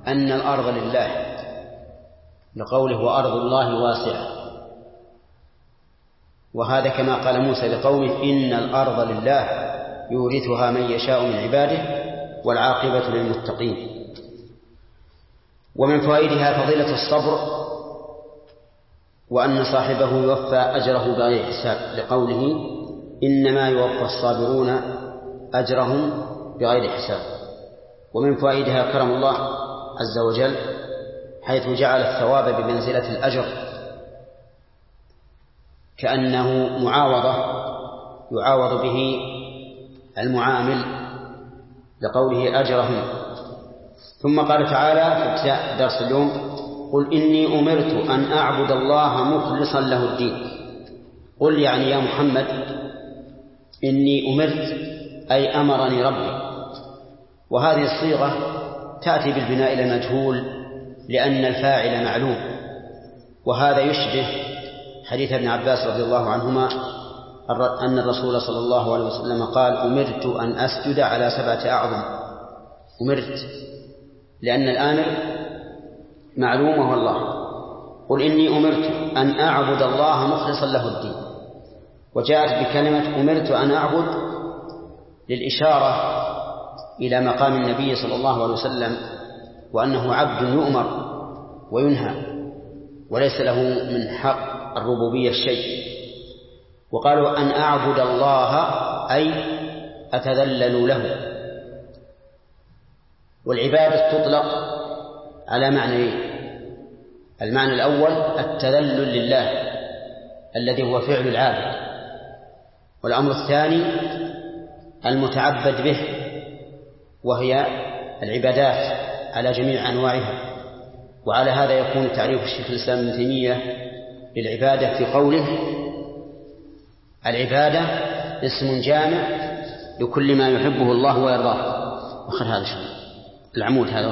أن الأرض لله لقوله وأرض الله واسعة، وهذا كما قال موسى لقومه إن الأرض لله يورثها من يشاء من عباده والعاقبة للمتقين. ومن فوائدها فضيلة الصبر، وأن صاحبه يوفى أجره بغير حساب لقوله إنما يوفى الصابرون أجرهم بغير حساب. ومن فوائدها كرم الله عز وجل حيث جعل الثواب بمنزلة الأجر، كأنه معاوضة يعاوض به المعامل لقوله أجرهم. ثم قال تعالى في ابتداء درس اليوم قل إني أمرت أن أعبد الله مخلصا له الدين. قل يعني يا محمد إني أمرت أي أمرني ربي، وهذه الصيغة تأتي بالبناء إلى المجهول لأن الفاعل معلوم، وهذا يشبه حديث ابن عباس رضي الله عنهما أن الرسول صلى الله عليه وسلم قال أمرت أن أسجد على 7 أعظم. أمرت لأن الآمر معلوم وهو الله. قل إني أمرت أن أعبد الله مخلصا له الدين، وجاءت بكلمة أمرت أن أعبد للإشارة إلى مقام النبي صلى الله عليه وسلم وأنه عبد يؤمر وينهى وليس له من حق الربوبية الشيء. وقالوا أن أعبد الله أي أتذلل له. والعبادة تطلق على معنيين: المعنى الأول التذلل لله الذي هو فعل العابد، والأمر الثاني المتعبد به وهي العبادات على جميع أنواعها. وعلى هذا يكون تعريف الشيخ الإسلام ابن تيمية للعبادة في قوله العبادة اسم جامع لكل ما يحبه الله ويرضاه. وخر هذا شو العمود هذا.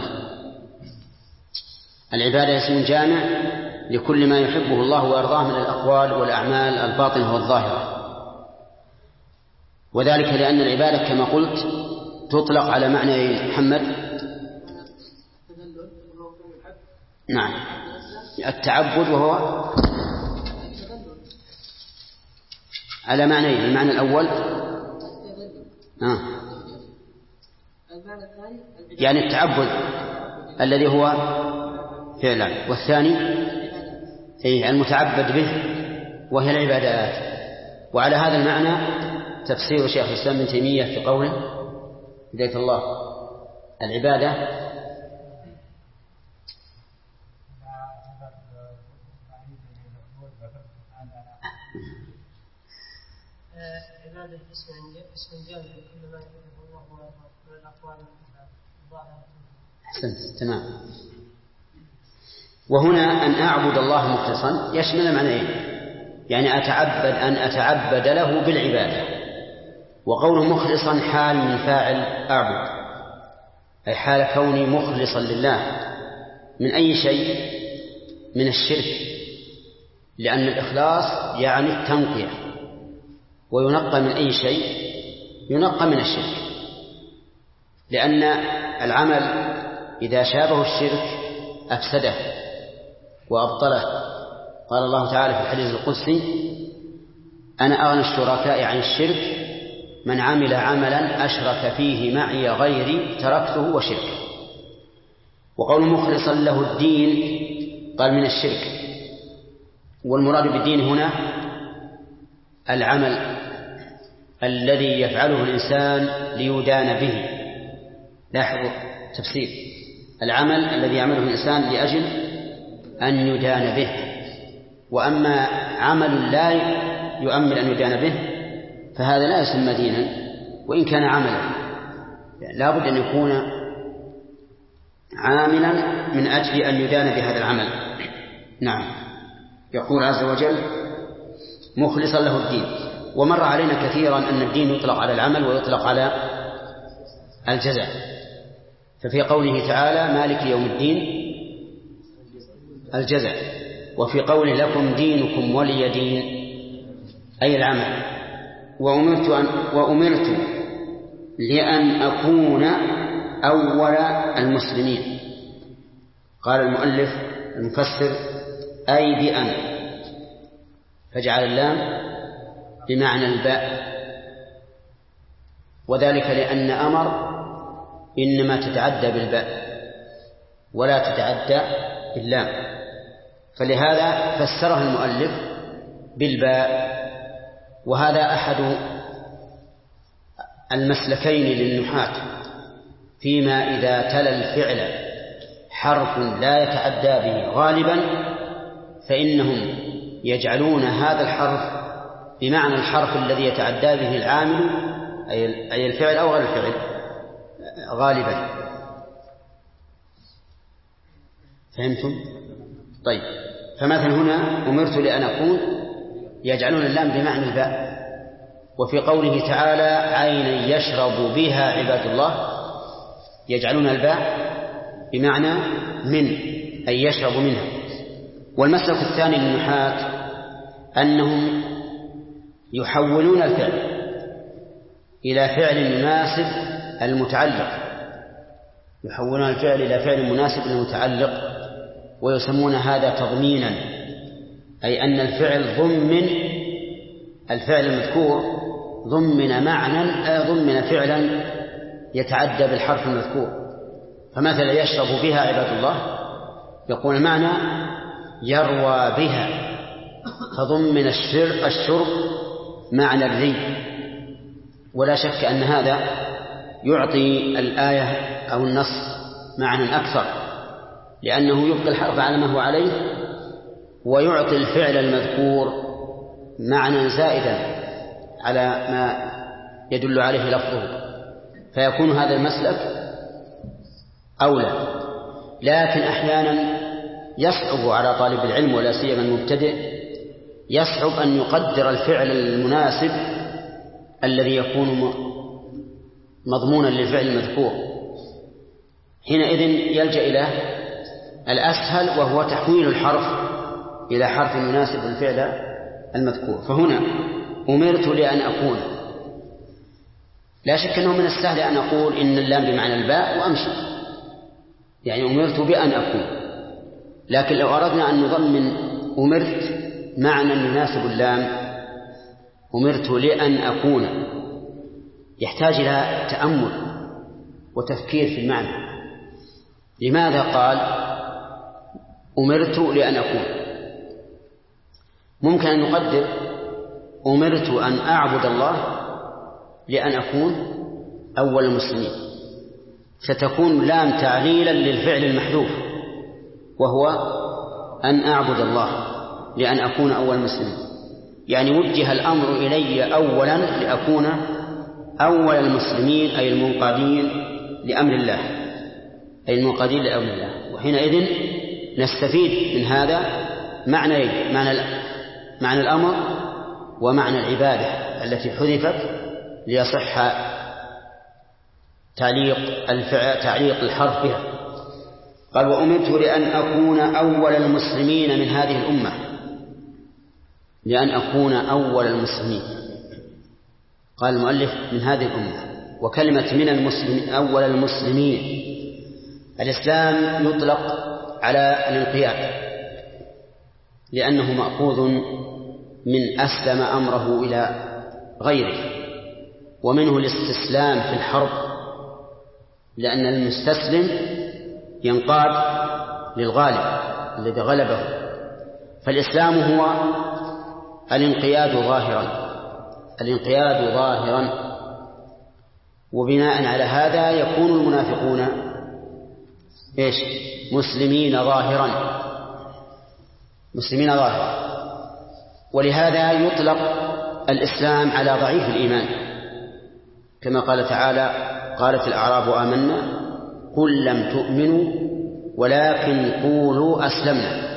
العبادة اسم جامع لكل ما يحبه الله ويرضاه من الأقوال والأعمال الباطنة والظاهرة، وذلك لأن العبادة كما قلت تطلق على معنى محمد. نعم، التعبد وهو على معنيين: المعنى الأول يعني التعبد الذي هو فعلا، والثاني المتعبد به وهي العبادات. وعلى هذا المعنى تفسير شيخ الإسلام ابن تيمية في قوله هداية الله العبادة اسم جامع لكل ما يحبه الله من الأقوال الظاهرة. أحسنت، تمام. وهنا أن أعبد الله مخلصا يشمل معنيين: يعني أن أتعبد له بالعبادة، وقوله مخلصا حال من فاعل أعبد، أي حال كوني مخلصا لله من أي شيء من الشرك، لأن الإخلاص يعني التنقية، وينقى من أي شيء ينقى من الشرك، لأن العمل إذا شابه الشرك أفسده وأبطله. قال الله تعالى في الحديث القدسي أنا أغنى الشركاء عن الشرك من عمل عملا أشرك فيه معي غيري تركته وشركه. وقول مخلصا له الدين قال من الشرك، والمراد بالدين هنا العمل الذي يفعله الإنسان ليدان به. لاحظوا تفسير: العمل الذي يعمله الإنسان لأجل أن يدان به. وأما عمل لا يؤمل أن يدان به فهذا لا يسمى دينا وإن كان عملا، لا بد أن يكون عاملا من أجل أن يدان بهذا العمل. نعم، يقول عز وجل مخلصا له الدين. ومر علينا كثيرا أن الدين يطلق على العمل ويطلق على الجزاء، ففي قوله تعالى مالك يوم الدين الجزاء، وفي قوله لكم دينكم ولي دين أي العمل. وأمرت لأن أكون أول المسلمين، قال المؤلف المفسر أي بأن، فجعل اللام بمعنى الباء، وذلك لأن أمر إنما تتعدى بالباء ولا تتعدى باللام، فلهذا فسره المؤلف بالباء. وهذا أحد المسلكين للنحاة فيما إذا تلا الفعل حرف لا يتعدى به غالبا فإنهم يجعلون هذا الحرف بمعنى الحرف الذي يتعدى به العامل أي الفعل أو غير الفعل غالبا. فهمتم؟ طيب، فمثلا هنا أمرت لأن أكون يجعلون اللام بمعنى الباء. وفي قوله تعالى عينا يشرب بها عباد الله يجعلون الباء بمعنى من، أي يشرب منها. والمسلك الثاني للنحاة أنهم يحولون الفعل إلى فعل يناسب المتعلق، يحولون الفعل إلى فعل مناسب المتعلق، ويسمون هذا تضمينا، أي أن الفعل ضمن الفعل المذكور ضمن فعلا يتعدى بالحرف المذكور. فمثلا يشرب بها عباد الله يقول المعنى يروى بها، فضمن الشرب معنى الري. ولا شك أن هذا يعطي الآية أو النص معنى أكثر، لأنه يبقي الحرف على ما هو عليه ويعطي الفعل المذكور معنى زائدا على ما يدل عليه لفظه، فيكون هذا المسلك أولى. لكن أحيانا يصعب على طالب العلم ولا سيما المبتدئ، يصعب أن يقدر الفعل المناسب الذي يكون مضمونا للفعل المذكور. حينئذ يلجأ إلى الأسهل وهو تحويل الحرف إلى حرف يناسب الفعل المذكور. فهنا أمرت لأن أكون، لا شك أنه من السهل أن أقول إن اللام بمعنى الباء وأمشي، يعني أمرت بأن أكون. لكن لو أردنا أن نضمن أمرت معنى يناسب اللام، أمرت لأن أكون، يحتاج إلى تأمل وتفكير في المعنى. لماذا قال أمرت لأن أكون؟ ممكن أن نقدر أمرت أن أعبد الله لأن أكون أول المسلمين، فتكون لام تعليلا للفعل المحذوف وهو أن أعبد الله لأن أكون أول المسلمين، يعني وجه الأمر إلي أولا لأكون أول المسلمين، أي المنقادين لأمر الله، أي المنقادين لأمر الله. وحينئذ نستفيد من هذا معنى الأمر ومعنى العبادة التي حذفت ليصح تعليق الحرف بها. قال وأمرت لأن أكون أول المسلمين من هذه الأمة، لأن أكون أول المسلمين. قال المؤلف من هذه الأمة، وكلمة من المسلمين أول المسلمين، الإسلام يطلق على الانقياد لأنه مأخوذ من أسلم أمره إلى غيره، ومنه الاستسلام في الحرب لأن المستسلم ينقاد للغالب الذي غلبه. فالإسلام هو الانقياد ظاهرا، وبناء على هذا يكون المنافقون مسلمين ظاهرا. ولهذا يطلق الإسلام على ضعيف الإيمان، كما قال تعالى قالت الأعراب آمنا قل لم تؤمنوا ولكن قولوا أسلمنا.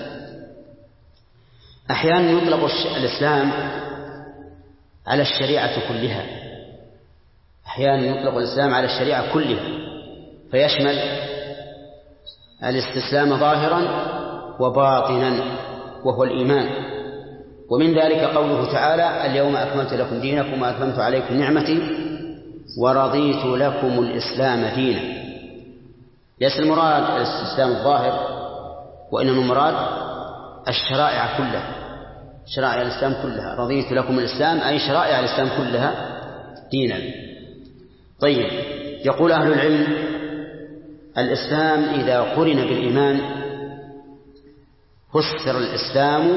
أحيانا يطلق الإسلام على الشريعة كلها، أحيانا يطلق الإسلام على الشريعة كلها فيشمل الاستسلام ظاهرا وباطنا وهو الإيمان. ومن ذلك قوله تعالى اليوم أكملت لكم دينكم وأتممت عليكم نعمتي ورضيت لكم الإسلام دينا. ليس المراد الاستسلام الظاهر وإنما المراد الشرائع كلها، شرائع الإسلام كلها. رضيت لكم الإسلام أي شرائع الإسلام كلها دينا. طيب، يقول أهل العلم الإسلام إذا قرن بالإيمان فسر الإسلام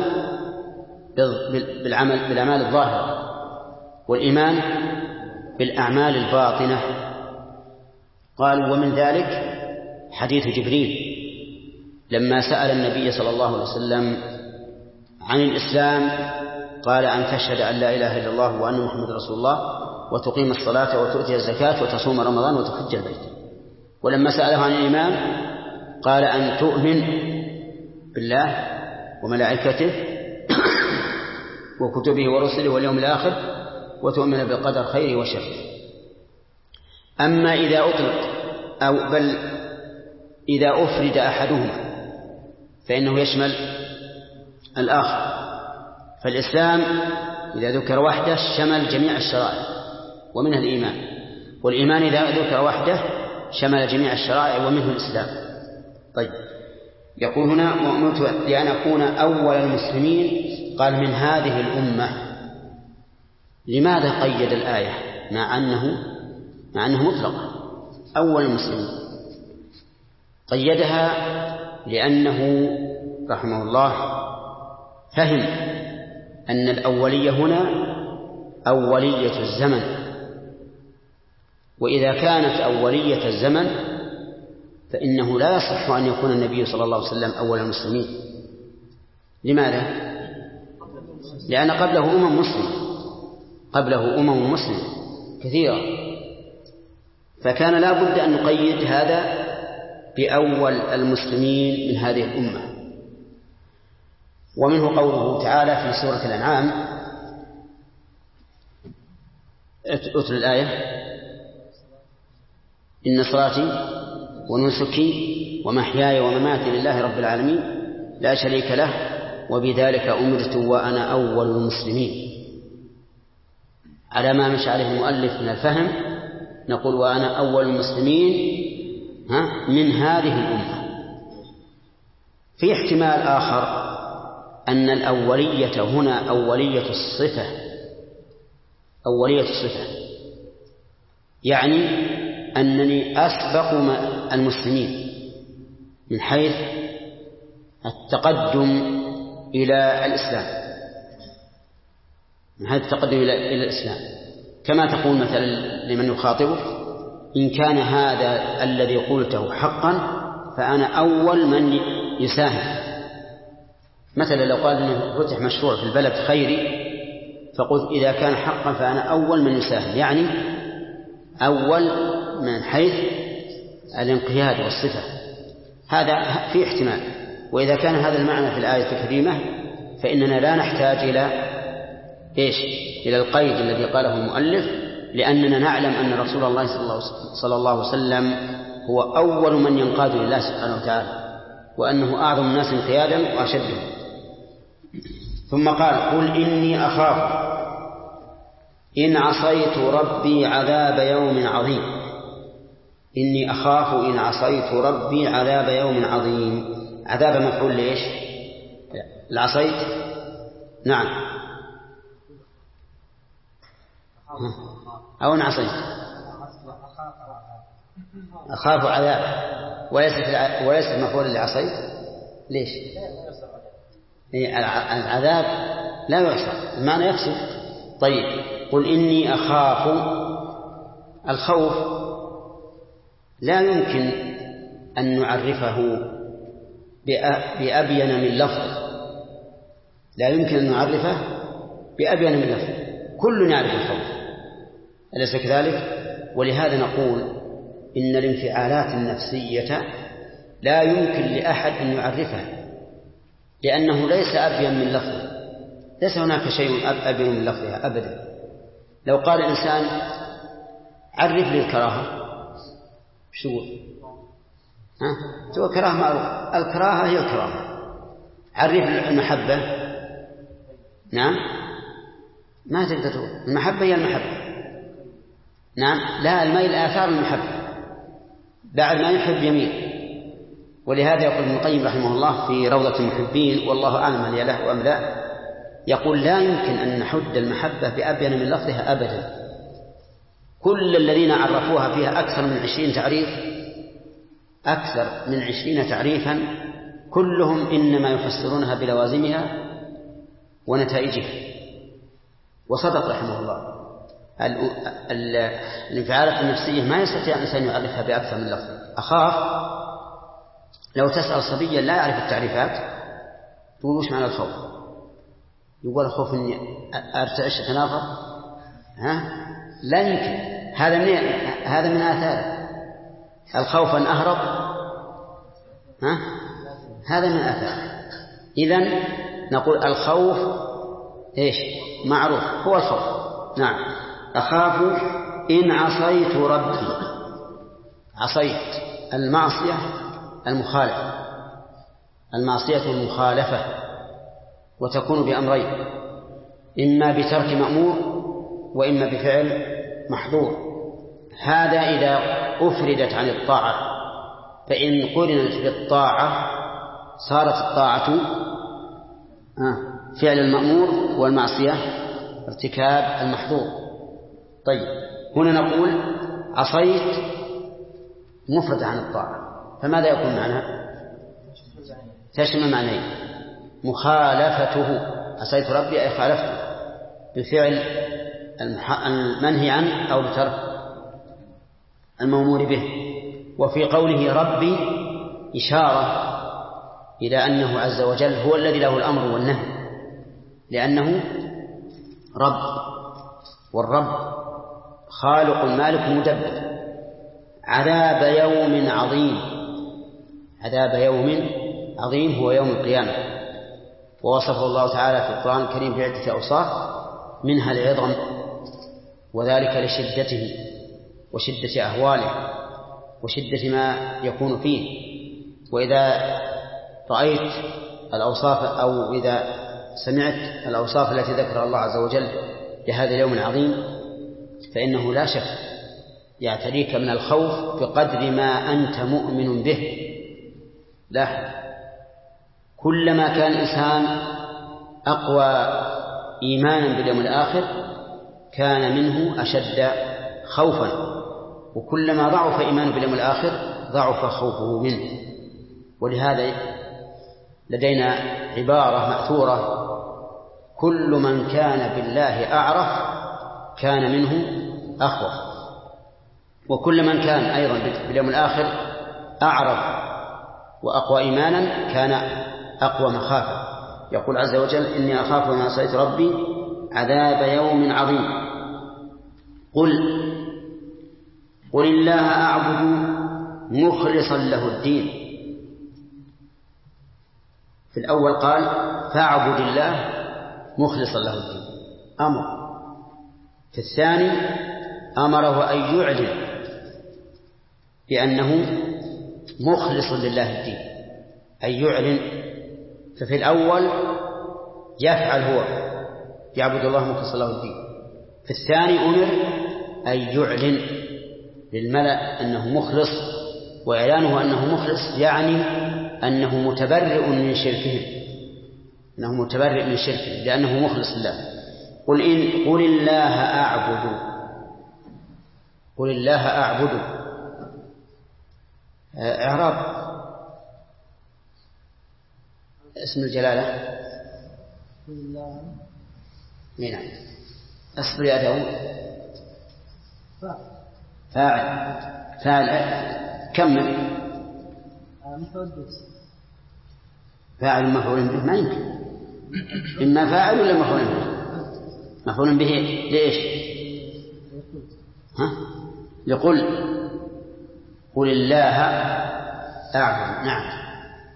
بالأعمال الظاهرة، والإيمان بالأعمال الباطنة. قال ومن ذلك حديث جبريل لما سأل النبي صلى الله عليه وسلم عن الإسلام قال أن تشهد أن لا إله إلا الله وأن محمد رسول الله وتقيم الصلاة وتؤتي الزكاة وتصوم رمضان وتحج البيت. ولما سأله عن الإيمان قال أن تؤمن بالله وملائكته وكتبه ورسله واليوم الآخر وتؤمن بالقدر خيره وشره. أما إذا أطلق أو بل إذا أفرد أحدهما فإنه يشمل الآخر. فالإسلام إذا ذكر وحده شمل جميع الشرائع ومنها الإيمان، والإيمان إذا ذكر وحده شمل جميع الشرائع ومنه الإسلام. طيب، يقول هنا وأمرت لأن أكون أول المسلمين، قال من هذه الأمة. لماذا قيد الآية مع أنه مطلق أول المسلمين؟ قيدها لأنه رحمه الله فهم أن الأولية هنا أولية الزمن، وإذا كانت أولية الزمن فإنه لا يصح أن يكون النبي صلى الله عليه وسلم أول المسلمين. لماذا؟ لأن قبله أمم مسلمة كثيرة، فكان لا بد أن نقيد هذا بأول المسلمين من هذه الأمة. ومنه قوله تعالى في سورة الأنعام، أتل الآية: إن صلاتي ونسكي ومحياي ومماتي لله رب العالمين لا شريك له وبذلك أمرت وأنا أول المسلمين. على ما مشى عليه المؤلف من الفهم نقول وأنا أول المسلمين من هذه الأمة. في احتمال آخر أن الأولية هنا أولية الصفة، يعني أنني أسبق المسلمين من حيث التقدم إلى الإسلام، كما تقول مثلا لمن يخاطبك: إن كان هذا الذي قلته حقا فأنا أول من يساهم. مثلا لو قال إنه فتح مشروع في البلد خيري فقلت إذا كان حقا فأنا أول من يساهم، يعني أول من حيث الانقياد والصفة. هذا في احتمال. وإذا كان هذا المعنى في الآية الكريمة فإننا لا نحتاج إلى القيد الذي قاله المؤلف، لأننا نعلم أن رسول الله صلى الله عليه وسلم هو أول من ينقاد لله سبحانه وتعالى، وأنه أعظم الناس انقيادا وأشدهم. ثم قال: قل إني أخاف إن عصيت ربي عذاب يوم عظيم. إني أخاف إن عصيت ربي عذاب يوم عظيم. عذاب مفعول ليش؟ العصيت؟ نعم. أو إن عصيت أخاف عذاب، وليست مفعول لعصيت. ليش؟ العذاب لا يعصى، المعنى يقصد. طيب، قل إني أخاف. الخوف لا يمكن أن نعرفه بأبين من لفظ، لا يمكن أن نعرفه بأبين من لفظ. كل يعرف الخوف، أليس كذلك؟ ولهذا نقول إن الانفعالات النفسية لا يمكن لأحد أن يعرفها، لأنه ليس أبين من لفظه، ليس هناك شيء أبين من لفظها أبدا. لو قال الإنسان: عرف لي الكراهة، شو هو كراهة معروف، الكراهة هي الكراهة. عرف المحبة، نعم، ما تقدر تقول المحبة هي المحبة. نعم، لا، الميل آثار المحبة، بعد ما يحب يميل. ولهذا يقول ابن القيم رحمه الله في روضة المحبين والله أعلم هل هي له أم لا، يقول لا يمكن أن نحد المحبة بأبين من لفظها أبدا. كل الذين عرفوها فيها أكثر من 20 تعريف، أكثر من 20 تعريفا، كلهم إنما يفسرونها بلوازمها ونتائجها. وصدق رحمه الله، الانفعالات النفسية ما يستطيع الإنسان يعرفها بأكثر من لفظ. أخاف لو تسأل صبيا لا يعرف التعريفات تقول وش معنى الخوف؟ يقول الخوف إني أرتعش أتنافر، لا يمكن. هذا من آثار الخوف أن أهرب، هذا من آثار. إذن نقول الخوف إيش؟ معروف هو الخوف. نعم. أخاف إن عصيت ربي. عصيت المعصية المخالفة، المعصية المخالفة، وتكون بأمرين: إما بترك مأمور وإما بفعل محظور. هذا إذا أفردت عن الطاعة، فإن قرنت بالطاعة صارت الطاعة فعل المأمور والمعصية ارتكاب المحظور. طيب هنا نقول عصيت مفردة عن الطاعة، فماذا يكون معناها؟ تشمل معنيين: مخالفته، عصيت ربي أي خالفته بفعل المنهي عنه أو بترك المأمور به. وفي قوله ربي إشارة إلى أنه عز وجل هو الذي له الأمر والنهي، لأنه رب، والرب خالق مالك مدبر. عذاب يوم عظيم، عذاب يوم عظيم هو يوم القيامة، ووصفه الله تعالى في القرآن الكريم بعدة أوصاف منها العظم، وذلك لشدته وشدة أهواله وشدة ما يكون فيه. وإذا رأيت الأوصاف أو إذا سمعت الأوصاف التي ذكر الله عز وجل لهذا اليوم العظيم فإنه لا شك يعتريك من الخوف بقدر ما أنت مؤمن به. لا، كلما كان الإنسان أقوى إيمانا باليوم الآخر كان منه أشد خوفا، وكلما ضعف إيمانه باليوم الآخر ضعف خوفه منه. ولهذا لدينا عبارة مأثورة: كل من كان بالله أعرف كان منه أخوف. وكل من كان أيضا باليوم الآخر أعرف وأقوى إيمانا كان أقوى مخافة. يقول عز وجل: إني أخاف ما عصيت ربي عذاب يوم عظيم. قل الله أعبد مخلصا له الدين. في الأول قال فاعبد الله مخلصا له الدين، أمر. في الثاني أمره أن يعلن بأنه مخلص لله الدين، أن يعلن. ففي الأول يفعل هو يعبد الله مخلصا له الدين، في الثاني أمر أن يعلن للملأ أنه مخلص. وإعلانه أنه مخلص يعني أنه متبرئ من شركهم، أنه متبرئ من شركهم لأنه مخلص لله. قل الله أعبد، قل الله أعبد. إعراب اسم الجلالة نعم. أصبر يا داود. فاعل كمل. فاعل مفعول به ما يمكن، إما فاعل ولا مفعول به. مفعول به ليش؟ لقل قل الله أعبد. نعم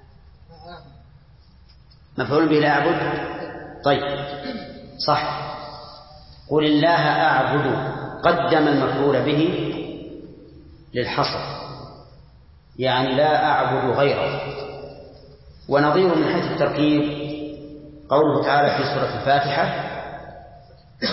مفعول به لا أعبد. طيب صح، قل الله أعبد قدم المفعول به للحصر، يعني لا أعبد غيره. ونظير من حيث التركيب قوله تعالى في سورة الفاتحة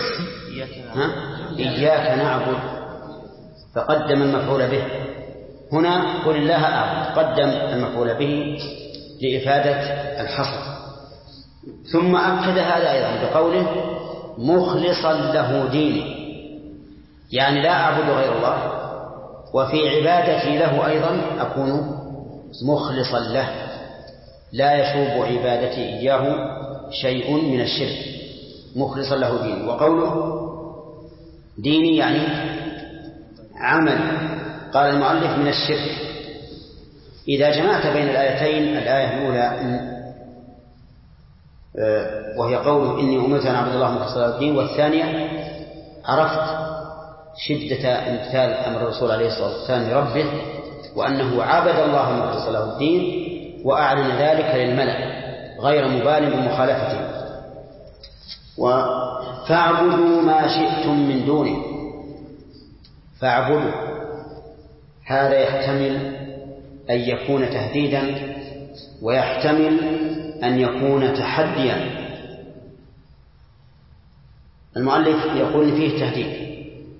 إياك نعبد، فقدم المفعول به. هنا قل الله أعبد، قدم المفعول به لإفادة الحصر. ثم أكد هذا أيضا بقوله مخلصا له ديني، يعني لا أعبد غير الله، وفي عبادتي له أيضا أكون مخلصا له، لا يشوب عبادتي إياه شيء من الشرك، مخلصا له ديني. وقوله ديني يعني عمل. قال المؤلف من الشرك. إذا جمعت بين الآيتين، الآية الأولى وهي قوله إني أمرت أن أعبد الله مخلصا له الدين، والثانية عرفت شدة امتثال أمر الرسول عليه الصلاة والسلام لربه، وأنه عبد الله مخلصا له الدين، وأعلن ذلك للملأ غير مبال بمخالفته. فاعبدوا ما شئتم من دونه. فاعبدوا هذا يحتمل أن يكون تهديدا، ويحتمل أن يكون تحديا. المؤلف يقول فيه تهديد،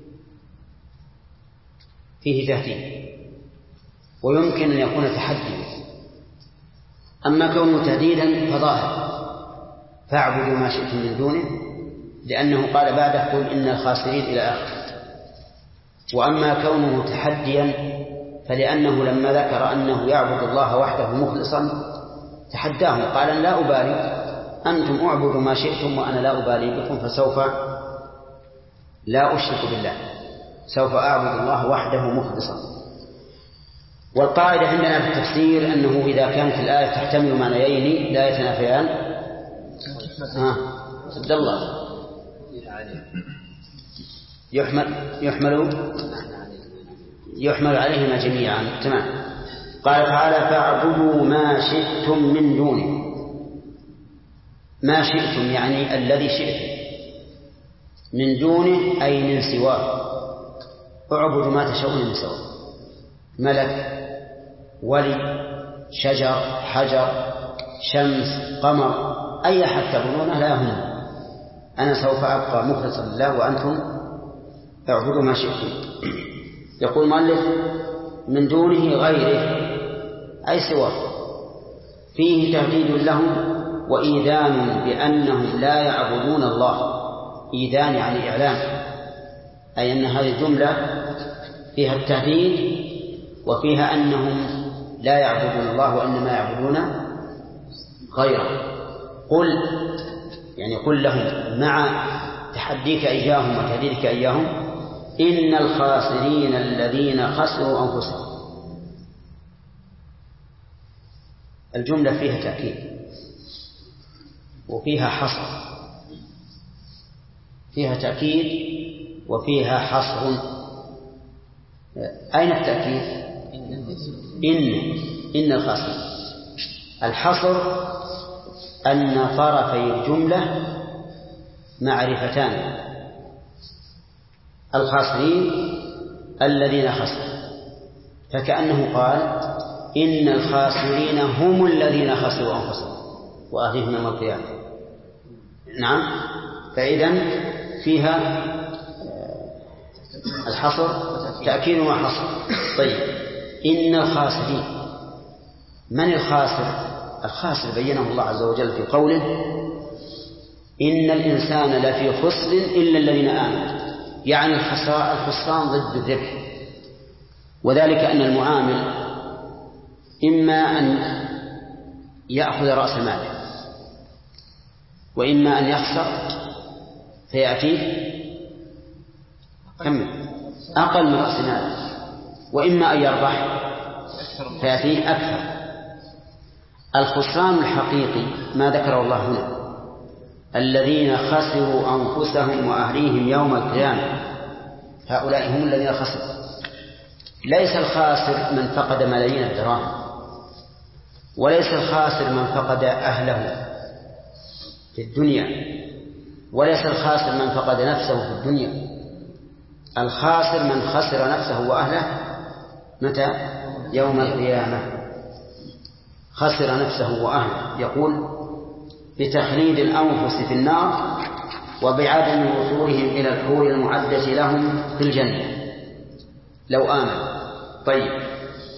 ويمكن أن يكون تحديا. أما كونه تهديدا فظاهر، فاعبدوا ما شئتم من دونه، لأنه قال بعده قل إن الخاسرين إلى آخر. وأما كونه تحديا فلأنه لما ذكر أنه يعبد الله وحده مخلصا تحداهم، قال لا أبالي، أنتم أعبدوا ما شئتم وأنا لا أبالي بكم، فسوف لا أشرك بالله، سوف أعبد الله وحده مخلصا. والقاعدة عندنا في التفسير أنه إذا كانت الآية تحتمل معنيين لا يتنافيان عبد الله يحمل عليهما جميعا. تمام. قال تعالى فاعبدوا ما شئتم من دونه. ما شئتم يعني الذي شئتم، من دونه أي من سواه. اعبدوا ما تشاءون من سواه، ملك، ولي، شجر، حجر، شمس، قمر، أي أحد تعبدونه لا يهم، أنا سوف أبقى مخلصا لله وأنتم اعبدوا ما شئتم. يقول المؤلف من دونه غيره أي سواه، فيه تهديد لهم وإيذان بأنهم لا يعبدون الله. إيذان يعني إعلام، أي أن هذه الجملة فيها التهديد وفيها أنهم لا يعبدون الله وإنما يعبدون غيره. قل يعني قل لهم مع تحديك إياهم وتهديدك إياهم إن الخاسرين الذين خسروا أنفسهم. الجملة فيها تأكيد وفيها حصر، فيها تأكيد وفيها حصر. أين التأكيد؟ إن الخاسرين. الحصر أن طرفي الجملة معرفتان، الخاسرين الذين خسروا، فكأنه قال إن الخاسرين هم الذين خسروا أنفسهم وأهليهم يوم القيامة. نعم، فإذن فيها الحصر تأكيد وحصر. طيب، إن الخاسرين، من الخاسر؟ الخاسر بينه الله عز وجل في قوله إن الإنسان لفي خسر إلا الذين آمنوا، يعني الخسران ضد الربح. وذلك أن المعامل إما أن يأخذ رأس ماله وإما أن يخسر فيأتيه أقل من رأس ماله، وإما أن يربح فيأتيه أكثر. الخسران الحقيقي ما ذكره الله هنا الذين خسروا أنفسهم وأهليهم يوم القيامة، هؤلاء هم الذين خسروا. ليس الخاسر من فقد ملايين الدراهم، وليس الخاسر من فقد أهله في الدنيا، وليس الخاسر من فقد نفسه في الدنيا. الخاسر من خسر نفسه وأهله متى؟ يوم القيامة. خسر نفسه وأهله، يقول بتخليد الأنفس في النار وبعدم وصولهم إلى الحور المعدة لهم في الجنة لو آمنوا. طيب،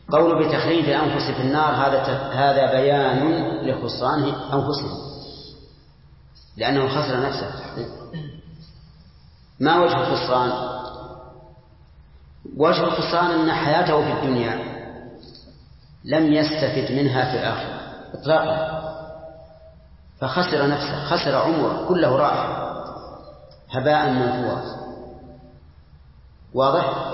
قول بتخليد الأنفس في النار هذا بيان لخسران أنفسهم، لأنه خسر نفسه. ما وجه الخسران؟ وجه الخسران أن حياته في الدنيا لم يستفد منها في الآخرة إطلاقا، فخسر نفسه، خسر عمره كله راح هباء منثورا. واضح؟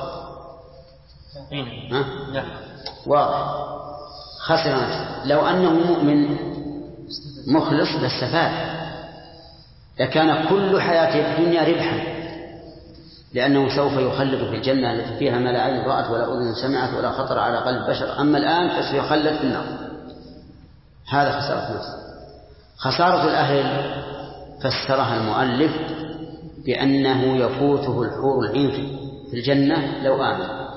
واضح. خسر نفسه. لو أنه مؤمن مخلص لاستفاد، لكان كل حياته في الدنيا ربحا، لأنه سوف يخلد في الجنة التي فيها ما لا عين رأت ولا أذن سمعت ولا خطر على قلب بشر. أما الآن فسيخلد في النار. هذا خسارة نفسه. خسارة الأهل فسرها المؤلف بأنه يفوته الحور العين في الجنة لو آمن،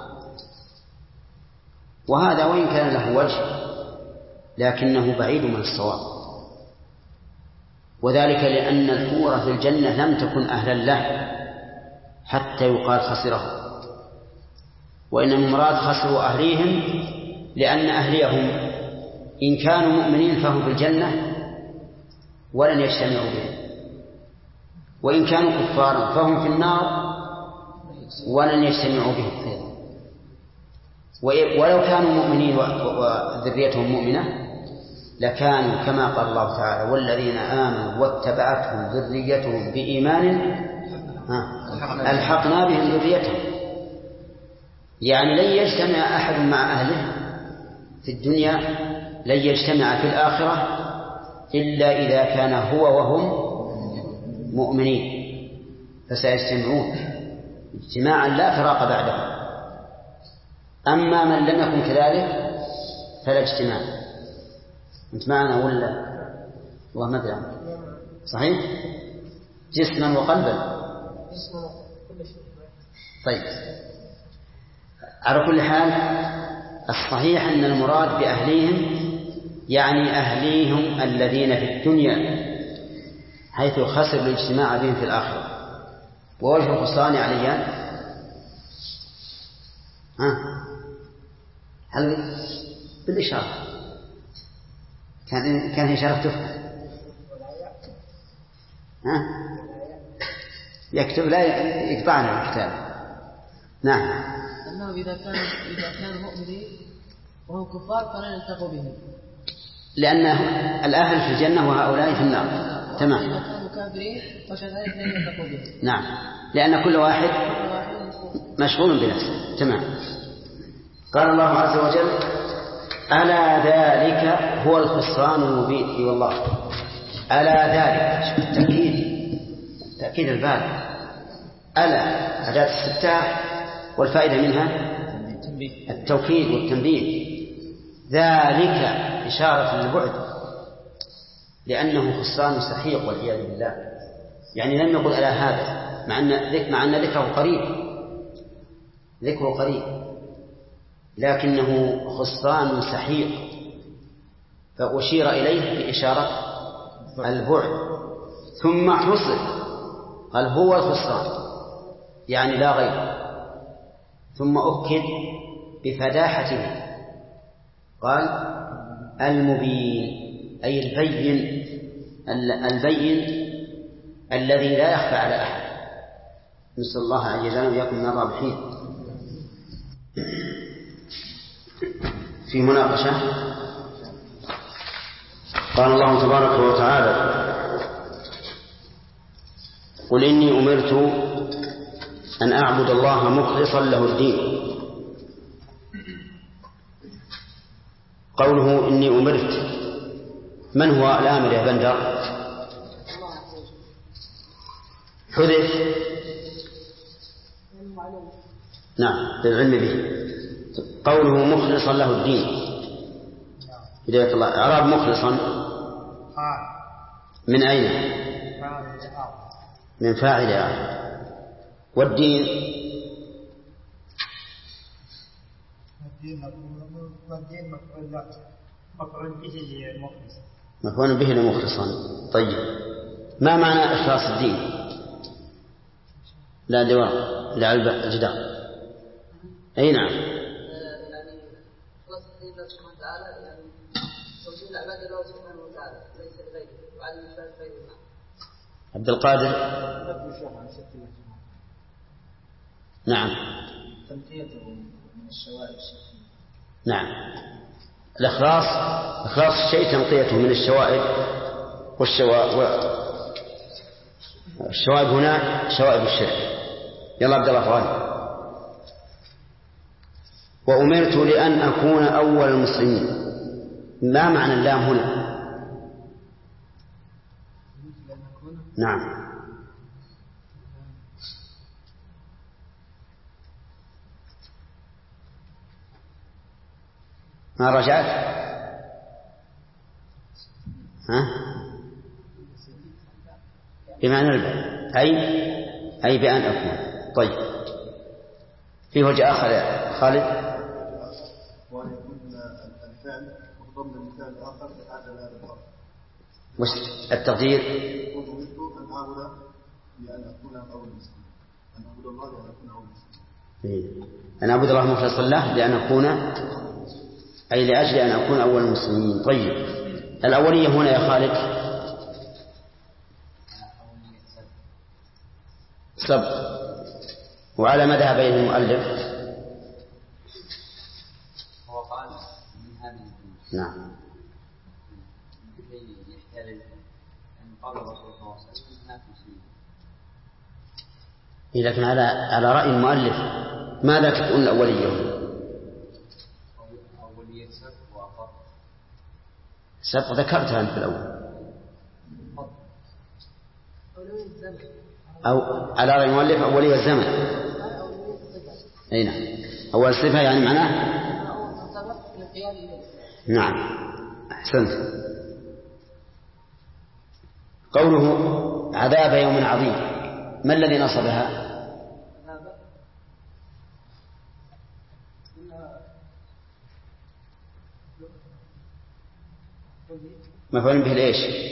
وهذا وإن كان له وجه لكنه بعيد من الصواب، وذلك لأن الحور في الجنة لم تكن أهلا له حتى يقال خسره، وإن المراد خسروا أهليهم لأن أهليهم إن كانوا مؤمنين فهم في الجنة ولن يجتمعوا بهم، وإن كانوا كفارا فهم في النار ولن يجتمعوا بهم. ولو كانوا مؤمنين وذريتهم مؤمنة لكانوا كما قال الله تعالى والذين آمنوا واتبعتهم ذريتهم بإيمان ألحقنا بهم ذريتهم. يعني لن يجتمع أحد مع أهله في الدنيا، لن يجتمع في الآخرة إلا إذا كان هو وهم مؤمنين، فسيجتمعون اجتماعا لا فراق بعده. أما من لم يكن كذلك فلا اجتماع. أنت معنا ولا الله ما عنه؟ صحيح؟ جسما وقلبا. طيب، على كل حال الصحيح أن المراد بأهليهم يعني أهليهم الذين في الدنيا، حيث خسر الاجتماع بهم في الآخرة. ووجه الخسران عليان هل بالإشارة كان إشارة تفهم يكتب لا يقطعنا الكتاب. نعم. أنه إذا كان مؤمنين وهم كفار فلن يلتقوا بهم، لأن الأهل في الجنة وهؤلاء في النار. تمام. إذا كانوا كافرين فكذلك لن يلتقوا بهم. نعم، لأن كل واحد مشغول بنفسه. تمام. قال الله عز وجل ألا ذلك هو الخسران المبين. اي والله، ألا ذلك تأكيد البال. ألا أداة استفتاح والفائدة منها التوكيد والتنبيه. ذلك إشارة للبعد، لأنه خسران سحيق والعياذ بالله. يعني لم يقل ألا هذا، مع أن ذكره قريب لكنه خسران سحيق، فأشير إليه بإشارة البعد. ثم حصل قال هو الخسران يعني لا غير، ثم أكد بفداحته قال المبين، أي البين الذي لا يخفى على أحد. نسأل الله عز وجل وإياكم من الرابحين. في مناقشة قال الله تبارك وتعالى قل إني أمرت أن أعبد الله مخلصا له الدين. قوله إني أمرت، من هو الآمر يا بندر؟ حذف نعم بالعلم به. قوله مخلصا له الدين، هداية الله. إعراب مخلصا من أين؟ من فاعل. والدين مفعول به لمخلصا. طيب، ما معنى إخلاص الدين؟ لا دوام لا الجدار. أي نعم. الله سبحانه وتعالى يعني توجيه العباد الله سبحانه وتعالى ليس لغيره وعدم إشراك غيره معه. عبد القادر. نعم. تنقيته من الشوائب الشركية. نعم. الإخلاص إخلاص الشيء تنقيته من الشوائب، الشوائب هنا شوائب الشرك. يلا عبد الله فؤاد. وأمرت لأن أكون أول المسلمين. ما معنى اللام هنا؟ نعم. ما رجعت؟ ها؟ بمعنى الباء أي بأن أكون. طيب في وجه آخر يا خالد. وأن يكون الفعل مضمن للفعل الآخر لحاجة لهذا الفعل. وش التقدير؟ أمرت أن أعبد لأن أكون أول مسلم. أن أعبد الله لأن أكون أول مسلم. أن أعبد الله مخلصا له لأن أكون، أي لأجل أن أكون أول المسلمين. طيب الأولية هنا يا خالد سبق، وعلى مذهب بين المؤلف. هو قال من هذه الدنيا. نعم. لكي يحترز أن قال الرسول صلى الله عليه وسلم هناك مسلمين. لكن على رأي المؤلف ماذا تكون الأولية؟ أولية سبق وأقر. سبق ذكرتها أنت في الأول. أو على رأي المؤلف أولية الزمن. أي نعم. أول صفة يعني معناه. نعم أحسنت. قوله عذاب يوم عظيم، ما الذي نصبها؟ مفعول به ليش؟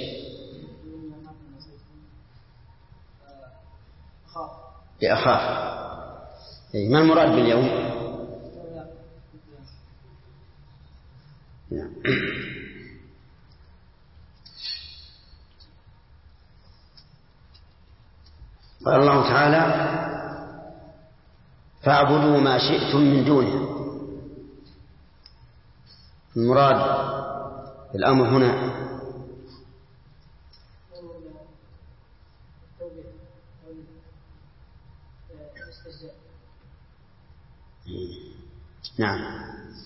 لأخاف. ما المراد باليوم؟ نعم. قال الله تعالى فاعبدوا ما شئتم من دونه. المراد الأمر هنا نعم.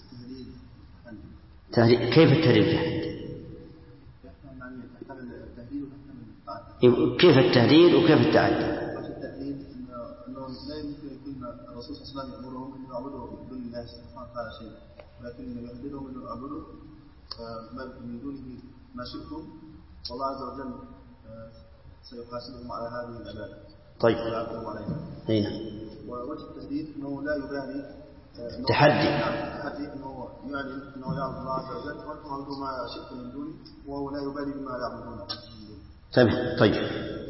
كيف التهديد؟ كيف التهديد وكيف التعدي؟ التهديد أنه لا يمكن يكون الرسول صلى الله عليه وسلم يأمرهم أن يعبدوا من دون الله سبحانه وتعالى شيئا، ولكن يهددهم أن يعبدوا من دونه ما شئتم، والله عز وجل سيحاسبهم على هذه العبادة. طيب. عليها. ووجه التهديد أنه لا يبالي. تحدي أنه يعلن أنه يعبد الله عز وجل ويعبدوا ما شئتم من دونه، وهو لا يبالي بما يعبدونه. طيب.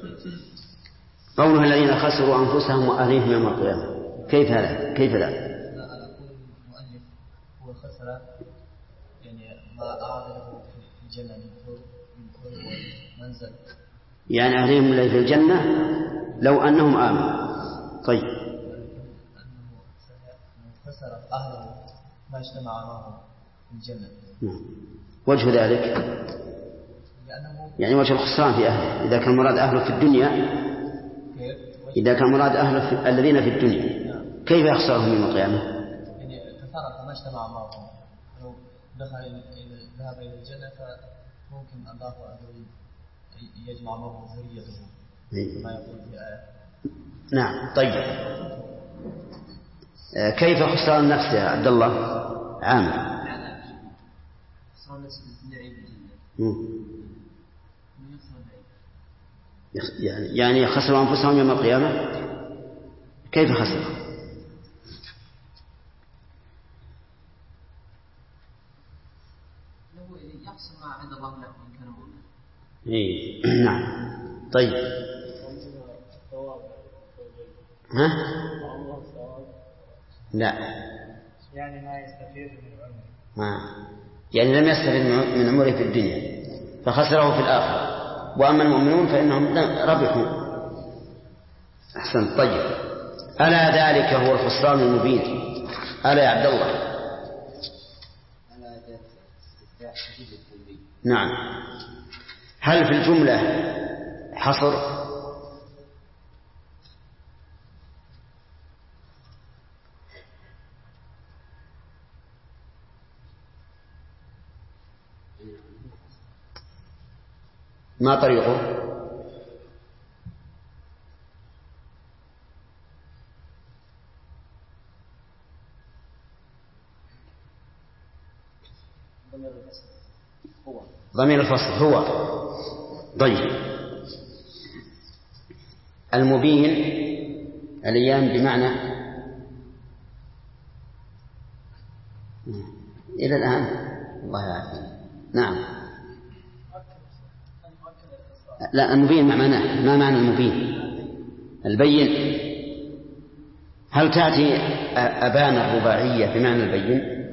قوله الذين خسروا أنفسهم وأهليهم يوم القيامة، كيف هذا؟ كيف لا؟ أنا أقول المؤلف هو خسر يعني ما أعاد له في الجنة من كل منزل، يعني أهليهم الذي في الجنة لو أنهم آمنوا. طيب. أنه خسر أهله ما اجتمع معهم في الجنة. وجه ذلك يعني وجه الخسران في أهله. إذا كان مراد أهله في الدنيا، إذا كان مراد أهله الذين في الدنيا، كيف يخسرهم يوم القيامة؟ يعني تفرق ما اجتمع معهم. لو ذهب إلى الجنة فممكن الله عز وجل يجمع معه ذريته كما يقول في آية. نعم. طيب كيف خسران النفس يا عبد الله عامر؟ يعني خسروا أنفسهم يوم القيامة. كيف خسروا؟ يحصل ما عند الله له إن كان مؤمنا. نعم. طيب. ها؟ لا يعني ما يستفيد من عمره. يعني لم يستفيد من عمره في الدنيا فخسره في الآخرة. وأما المؤمنون فإنهم ربحوا. أحسن. طيب. ألا ذلك هو الخسران المبين. ألا يا عبد الله؟ نعم. هل في الجملة حصر؟ ما طريقه؟ ضمير الفصل هو. طيب. المبين الأيام بمعنى إلى الآن الله يعافيك. نعم. لا المبين معناه ما معنى المبين؟ البين. هل تأتي أبان الرباعية بمعنى البين؟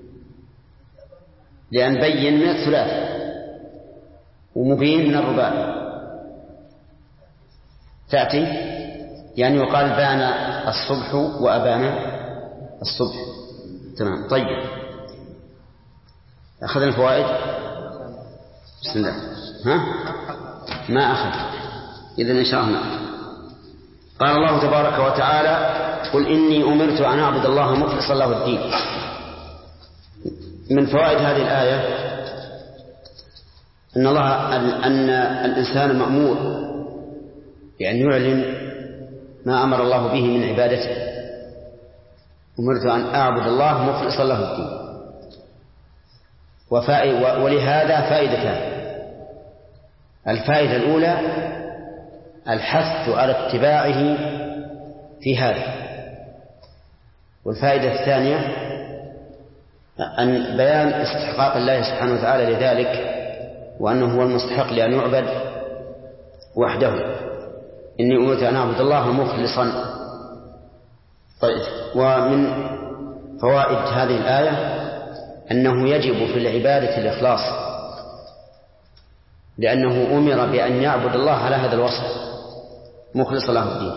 لأن بين من الثلاث ومبين من الرباعي تأتي يعني يقال بان الصبح وأبان الصبح. تمام. طيب. أخذنا الفوائد. بسم الله. ما أخذ. إذن إن شاء الله. قال الله تبارك وتعالى قل إني أمرت أن أعبد الله مخلصا له الدين. من فوائد هذه الآية أن الإنسان مأمور بأن يعلن ما أمر الله به من عبادته. أمرت أن أعبد الله مخلصا له الدين. ولهذا فائدتان. الفائدة الأولى الحث على اتباعه في هذا. والفائدة الثانية أن بيان استحقاق الله سبحانه وتعالى لذلك وأنه هو المستحق لأن يعبد وحده. إني أمرت أن أعبد الله مخلصا. طيب. ومن فوائد هذه الآية أنه يجب في العبادة الإخلاص لأنه أمر بأن يعبد الله على هذا الوصف مخلص له الدين.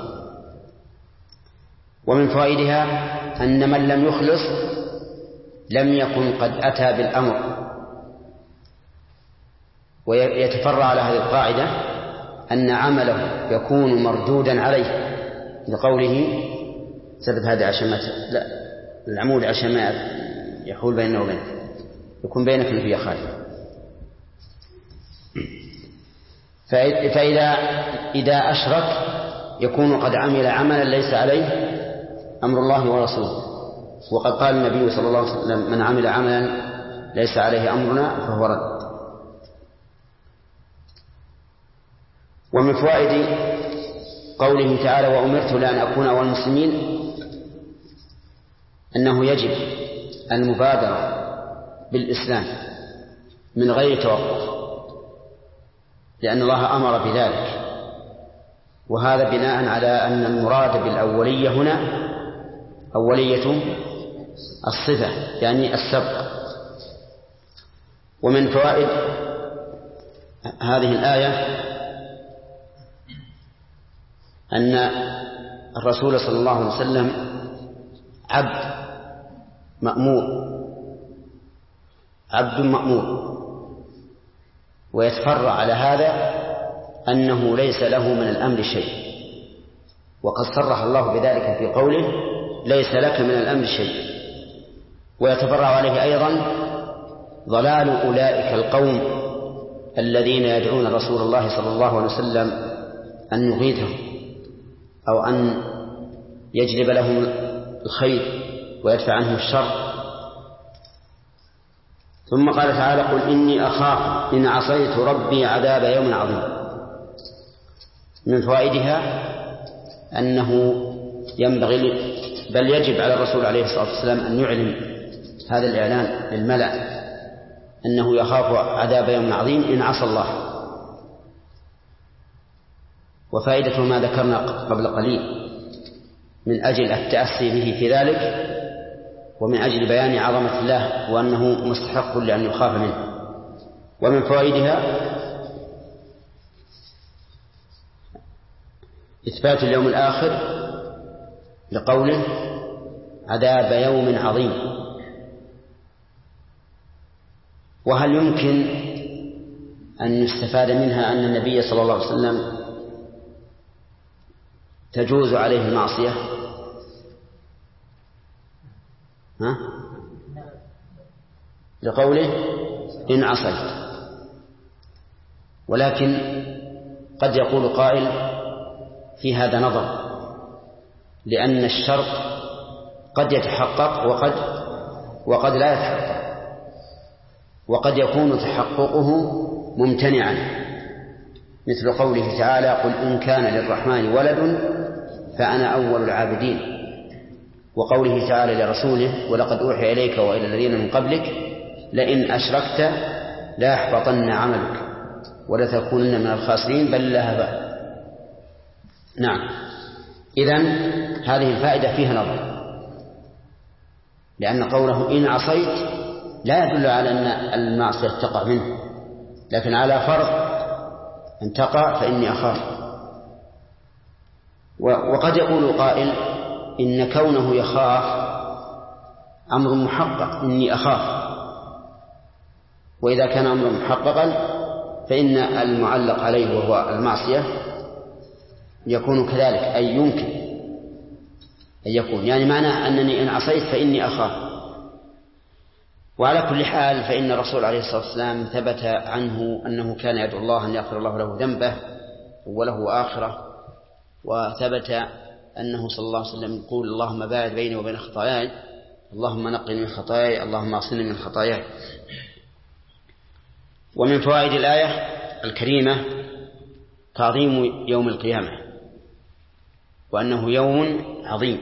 ومن فوائدها أن من لم يخلص لم يكن قد أتى بالأمر. ويتفرع على هذه القاعدة أن عمله يكون مردودا عليه لقوله سبب هذا عشان لا العمود عشان ما يحول بينه وبينه يكون بينك في خالد. فإذا أشرك يكون قد عمل عملا ليس عليه أمر الله ورسوله. وقد قال النبي صلى الله عليه وسلم من عمل عملا ليس عليه أمرنا فهو رد. ومن فوائد قوله تعالى وأمرت لأن أكون أول المسلمين أنه يجب المبادرة بالإسلام من غير توقف لأن الله أمر بذلك. وهذا بناء على أن المراد بالأولية هنا أولية الصفة يعني السبق. ومن فوائد هذه الآية أن الرسول صلى الله عليه وسلم عبد مأمور ويتفرع على هذا أنه ليس له من الأمر شيء. وقد صرح الله بذلك في قوله ليس لك من الأمر شيء. ويتفرع عليه أيضا ضلال أولئك القوم الذين يدعون رسول الله صلى الله عليه وسلم أن يغيثهم أو أن يجلب لهم الخير ويدفع عنهم الشر. ثم قال تعالى قل إني أخاف إن عصيت ربي عذاب يوم عظيم. من فوائدها أنه ينبغي بل يجب على الرسول عليه الصلاة والسلام أن يعلن هذا الإعلان للملأ أنه يخاف عذاب يوم عظيم إن عصى الله. وفائدة ما ذكرنا قبل قليل من أجل التأسي به في ذلك ومن أجل بيان عظمة الله وأنه مستحق لأن يخاف منه. ومن فوائدها إثبات اليوم الآخر لقوله عذاب يوم عظيم. وهل يمكن أن يستفاد منها أن النبي صلى الله عليه وسلم تجوز عليه المعصية؟ لقوله إن عصيت. ولكن قد يقول قائل في هذا نظر، لأن الشرط قد يتحقق وقد لا يتحقق، وقد يكون تحققه ممتنعا، مثل قوله تعالى قل إن كان للرحمن ولد فأنا أول العابدين، وقوله تعالى لرسوله ولقد أوحي إليك وإلى الذين من قبلك لئن أشركت ليحبطن عملك ولتكونن من الخاسرين بل الله بقى. نعم، إذن هذه الفائدة فيها نظر، لأن قوله إن عصيت لا يدل على أن المعصية تقع منه، لكن على فرض أن تقع فإني أخاف. وقد يقول قائل إن كونه يخاف أمر محقق، إني أخاف، وإذا كان أمر محققا فإن المعلق عليه وهو المعصية يكون كذلك، أي يمكن أن يكون، يعني معنى أنني إن عصيت فإني أخاف. وعلى كل حال فإن الرسول عليه الصلاة والسلام ثبت عنه أنه كان يدعو الله أن يغفر الله له ذنبه وله آخرة، وثبت أنه صلى الله عليه وسلم يقول اللهم باعد بيني وبين خطاياي، اللهم نقني من خطاياي، اللهم اغسلني من خطاياي. ومن فوائد الآية الكريمة تعظيم يوم القيامة، وأنه يوم عظيم،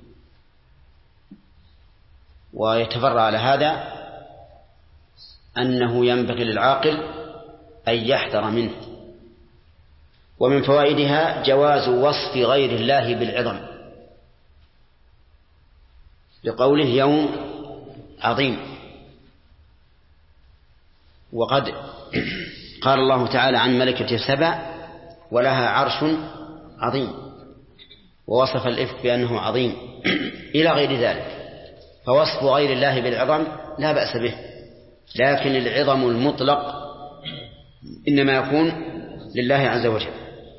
ويتفرع على هذا أنه ينبغي للعاقل أن يحذر منه. ومن فوائدها جواز وصف غير الله بالعظم، لقوله يوم عظيم. وقد قال الله تعالى عن ملكة سبع ولها عرش عظيم، ووصف الإفك بأنه عظيم إلى غير ذلك. فوصف غير الله بالعظم لا بأس به، لكن العظم المطلق إنما يكون لله عز وجل.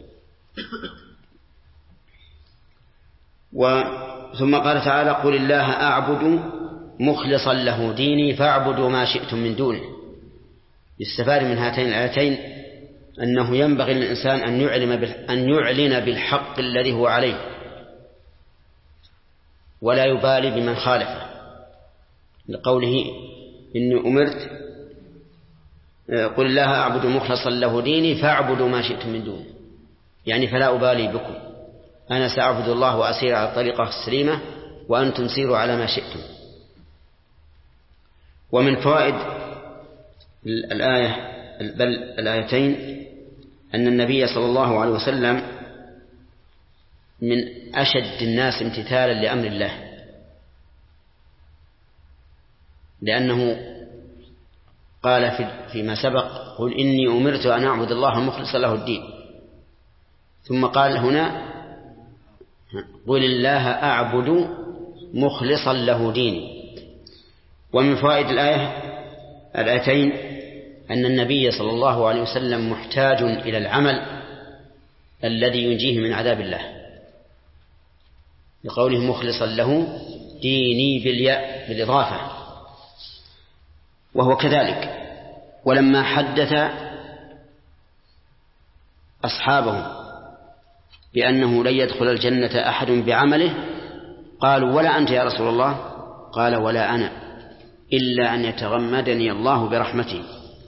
ثم قال تعالى قل الله أعبد مخلصا له ديني فاعبدوا ما شئتم من دونه. يستفاد من هاتين الآيتين أنه ينبغي للإنسان أن يعلن بالحق الذي هو عليه، ولا يبالي بمن خالفه، لقوله إني أمرت قل الله أعبد مخلصا له ديني فاعبدوا ما شئتم من دونه، يعني فلا أبالي بكم، أنا سأعبد الله وأسير على الطريقة السليمة وأنتم سيروا على ما شئتم. ومن فوائد الآية بل الآيتين أن النبي صلى الله عليه وسلم من أشد الناس امتثالا لأمر الله، لأنه قال فيما سبق قل إني أمرت أن أعبد الله مخلصا له الدين، ثم قال هنا قل الله أعبد مخلصا له ديني. ومن فوائد الآيتين أن النبي صلى الله عليه وسلم محتاج إلى العمل الذي ينجيه من عذاب الله، لقوله مخلصا له ديني بالياء بالإضافة، وهو كذلك. ولما حدث أصحابه بأنه لن يدخل الجنة أحد بعمله قالوا ولا أنت يا رسول الله؟ قال ولا أنا إلا أن يتغمدني الله برحمته.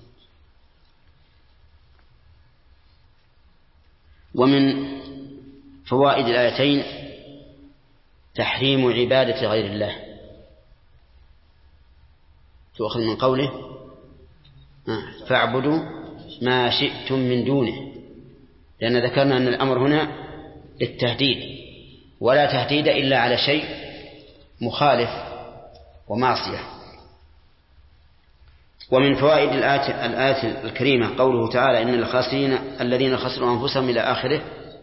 ومن فوائد الآيتين تحريم عبادة غير الله، تؤخذ من قوله فاعبدوا ما شئتم من دونه، لأن ذكرنا أن الأمر هنا للتهديد، ولا تهديد إلا على شيء مخالف ومعصية. ومن فوائد الآية الكريمة قوله تعالى إن الخاسرين الذين خسروا أنفسهم إلى آخره،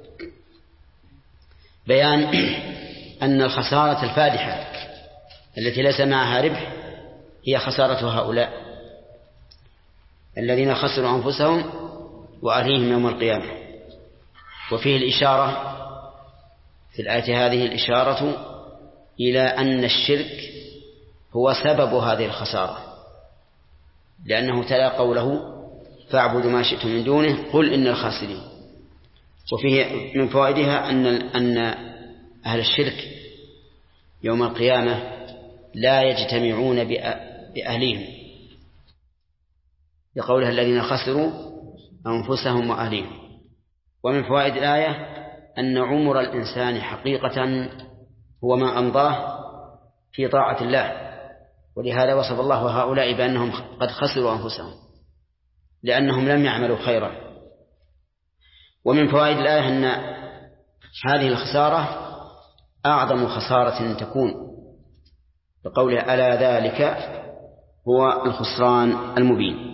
بيان أن الخسارة الفادحة التي ليس معها ربح هي خسارة هؤلاء الذين خسروا أنفسهم وأهليهم يوم القيامة. وفيه الإشارة في الآية هذه الإشارة إلى أن الشرك هو سبب هذه الخسارة، لأنه تلا قوله فاعبدوا ما شئتم من دونه قل إن الخاسرين. وفيه من فوائدها أن أهل الشرك يوم القيامة لا يجتمعون بأهليهم، لقولها الذين خسروا أنفسهم وأهليهم. ومن فوائد الآية أن عمر الإنسان حقيقة هو ما أمضاه في طاعة الله، ولهذا وصف الله هؤلاء بأنهم قد خسروا أنفسهم لأنهم لم يعملوا خيرا. ومن فوائد الآية أن هذه الخسارة أعظم خسارة تكون، بقولها ألا ذلك هو الخسران المبين.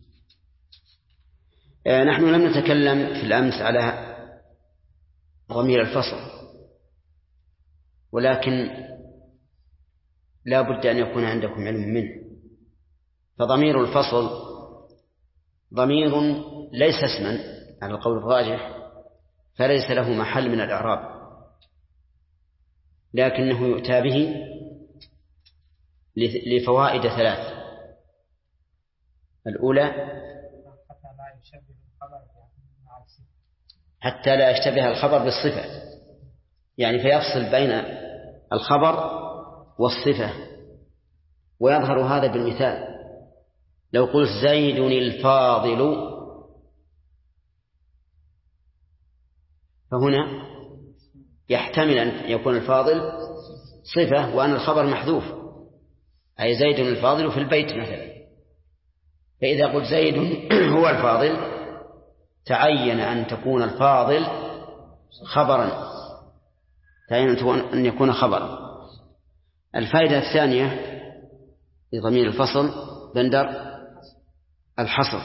نحن لم نتكلم في الأمس على ضمير الفصل، ولكن لا بد أن يكون عندكم علم منه. فضمير الفصل ضمير ليس اسما على القول الراجح، فليس له محل من الإعراب، لكنه يؤتى به لفوائد ثلاث. الأولى حتى لا يشتبه الخبر بالصفة، يعني فيفصل بين الخبر والصفة. ويظهر هذا بالمثال، لو قلت زيد الفاضل، فهنا يحتمل أن يكون الفاضل صفة وأن الخبر محذوف، أي زيد الفاضل في البيت مثلا. فإذا قلت زيد هو الفاضل تعين أن تكون الفاضل خبرا، تعين أن يكون خبرا. الفائدة الثانية لضمير الفصل بندر الحصر،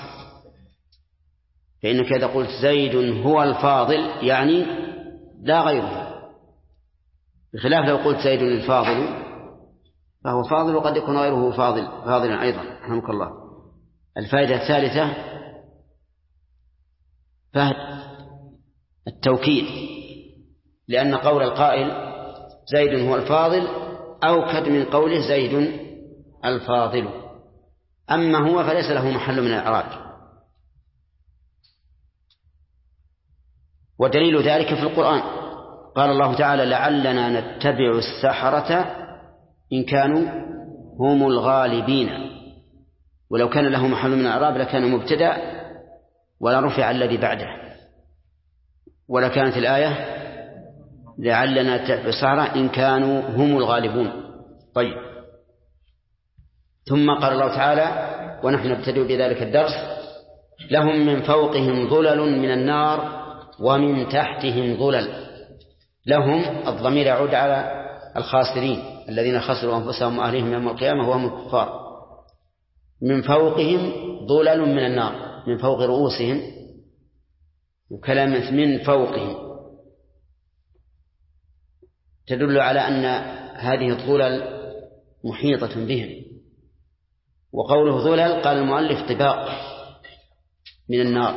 فإنك إذا قلت زيد هو الفاضل يعني لا غيره، بخلاف لو قلت زيد الفاضل فهو فاضل وقد يكون غيره فاضلا أيضا. رحمك الله. الفائدة الثالثة فهد التوكيد، لأن قول القائل زيد هو الفاضل أوكد من قوله زيد الفاضل، أما هو فليس له محل من الإعراب. ودليل ذلك في القرآن، قال الله تعالى لعلنا نتبع السحرة إن كانوا هم الغالبين، ولو كان له محل من الإعراب لكان مبتدأ ولا رفع الذي بعده، ولا كانت الآية لعلنا نتبع السحرة إن كانوا هم الغالبون. طيب، ثم قال الله تعالى ونحن نبتدئ بذلك الدرس لهم من فوقهم ظلل من النار ومن تحتهم ظلل. لهم الضمير يعود على الخاسرين الذين خسروا أنفسهم وأهليهم يوم القيامة وهم الكفار. من فوقهم ظلل من النار، من فوق رؤوسهم، وكلمة من فوقهم تدل على أن هذه الظلل محيطة بهم. وقوله ظلل قال المؤلف طباق من النار،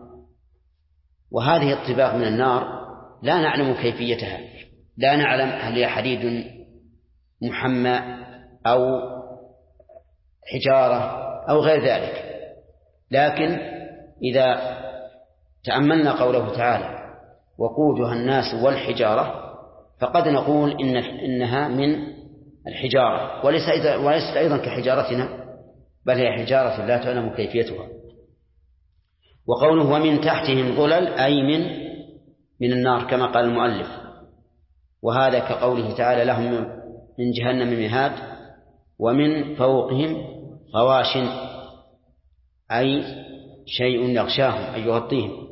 وهذه الطباق من النار لا نعلم كيفيتها، لا نعلم هل هي حديد محمى أو حجارة أو غير ذلك، لكن إذا تأملنا قوله تعالى وقودها الناس والحجارة فقد نقول إنها من الحجارة وليست أيضا كحجارتنا، بل هي حجارة لا تعلم كيفيتها. وقوله ومن تحتهم ظلل أي من النار كما قال المؤلف، وهذا كقوله تعالى لهم من جهنم مهاد ومن فوقهم غواش أي شيء يغشاهم أي يغطيهم.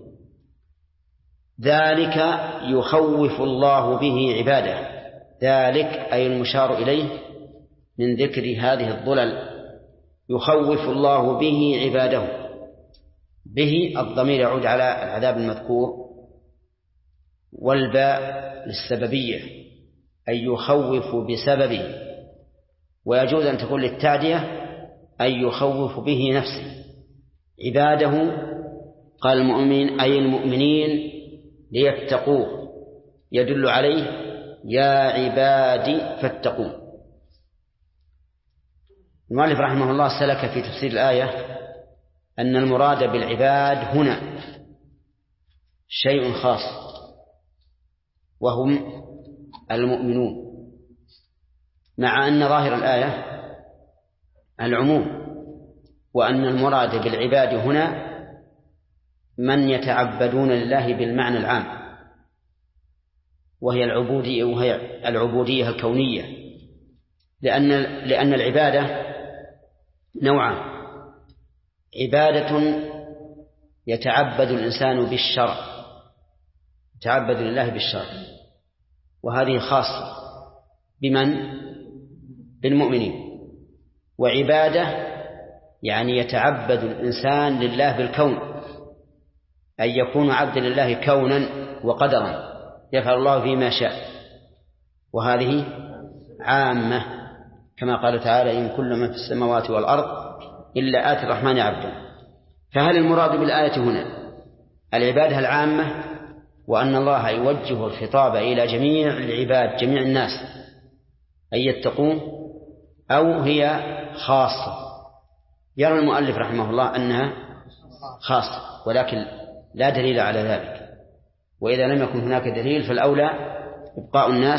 ذلك يخوف الله به عباده، ذلك أي المشار إليه من ذكر هذه الضلل يخوف الله به عباده. به الضمير يعود على العذاب المذكور، والباء للسببية أي يخوف بسببه، ويجوز أن تكون للتعدية أي يخوف به نفسه عباده. قال المؤمن أي المؤمنين ليتقوه، يدل عليه يا عبادي فاتقون. المؤلف رحمه الله سلك في تفسير الآية أن المراد بالعباد هنا شيء خاص وهم المؤمنون، مع أن ظاهر الآية العموم، وأن المراد بالعباد هنا من يتعبدون لله بالمعنى العام، وهي العبودية الكونية، لأن العبادة نوعان: عبادة يتعبد الإنسان بالشرع، يتعبد لله بالشرع، وهذه خاصة بمن؟ بالمؤمنين. وعبادة يعني يتعبد الإنسان لله بالكون، أي يكون عبدا لله كونا وقدرا، يفعل الله فيما شاء، وهذه عامة، كما قال تعالى إن كل من في السماوات والأرض إلا آتي الرحمن عبدا. فهل المراد بالآية هنا العبادة العامة، وأن الله يوجه الخطاب إلى جميع العباد جميع الناس أن يتقون، أو هي خاصة؟ يرى المؤلف رحمه الله أنها خاصة، ولكن لا دليل على ذلك، وإذا لم يكن هناك دليل فالأولى إبقاء الناس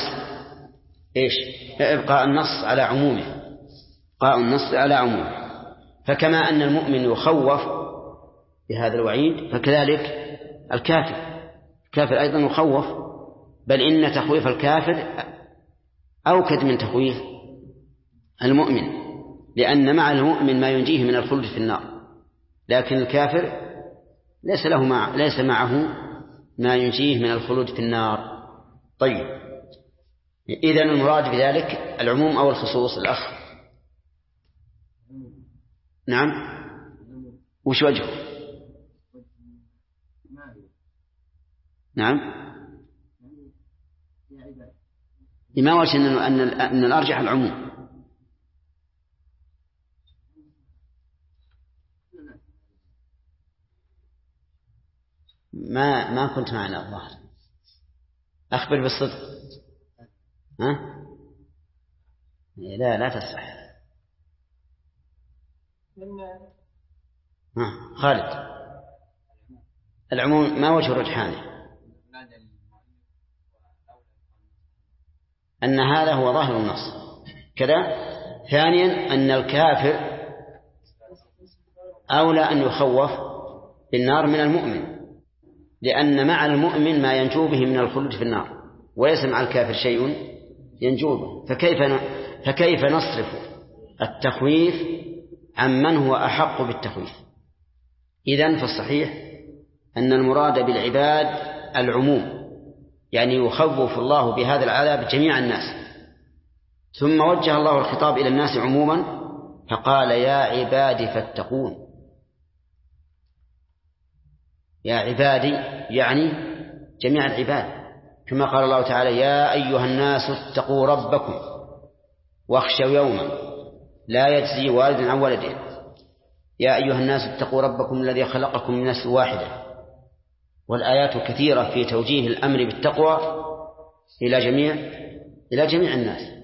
إبقاء النص على عمومه، إبقاء النص على عمومه. فكما أن المؤمن يخوف بهذا الوعيد فكذلك الكافر أيضا يخوف، بل إن تخويف الكافر أوكد من تخويف المؤمن، لأن مع المؤمن ما ينجيه من الخلد في النار، لكن الكافر ليس معه ما ينجيه من الخلود في النار. طيب، إذن المراد بذلك العموم أو الخصوص؟ الأخ نعم، وش وجهه؟ نعم، ما وجه أن الأرجح العموم؟ ما كنت معنا الظاهر، أخبر بالصدق. ها؟ لا تصح. خالد، العموم ما وجه رجحانه؟ أن هذا هو ظاهر النص كذا. ثانيا أن الكافر أولى أن يخوف بالنار من المؤمن، لأن مع المؤمن ما ينجو به من الخلود في النار، وليس مع الكافر شيء ينجو به. فكيف نصرف التخويف عمن هو أحق بالتخويف؟ إذن فالصحيح أن المراد بالعباد العموم، يعني يخوف الله بهذا العذاب جميع الناس. ثم وجه الله الخطاب إلى الناس عموما فقال يا عبادي فاتقون. يا عبادي يعني جميع العباد، كما قال الله تعالى يا أيها الناس اتقوا ربكم واخشوا يوما لا يجزي والد عن ولده. يا أيها الناس اتقوا ربكم الذي خلقكم من نفس واحدة. والآيات كثيرة في توجيه الأمر بالتقوى إلى جميع الناس،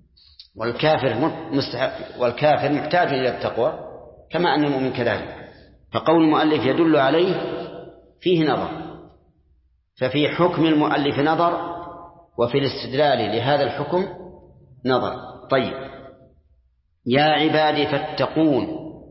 والكافر محتاج إلى التقوى كما أن المؤمن كذلك. فقول المؤلف يدل عليه فيه نظر، ففي حكم المؤلف نظر، وفي الاستدلال لهذا الحكم نظر. طيب، يا عبادي فاتقون،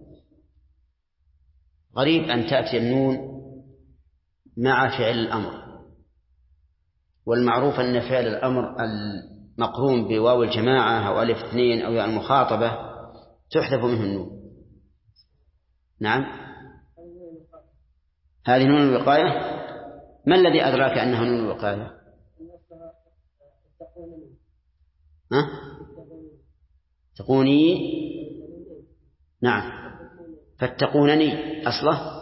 غريب أن تأتي النون مع فعل الأمر، والمعروف أن فعل الأمر المقرون بواو الجماعة أو ألف اثنين أو ياء المخاطبة تحذف منه النون. نعم، هذه نون الوقاية. ما الذي أدراك أنها نون الوقاية؟ تقوني نعم فاتقونني أصله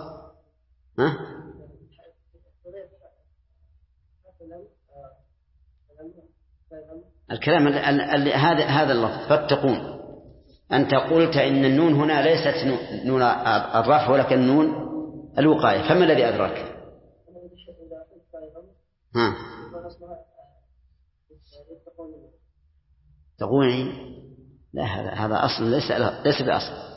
الكلام هذا اللفظ فاتقون. أنت قلت إن النون هنا ليست نون الرفع ولكن نون الوقاية، فما الذي أدرك؟ تقولي لا هذا أصل ليس بأصل.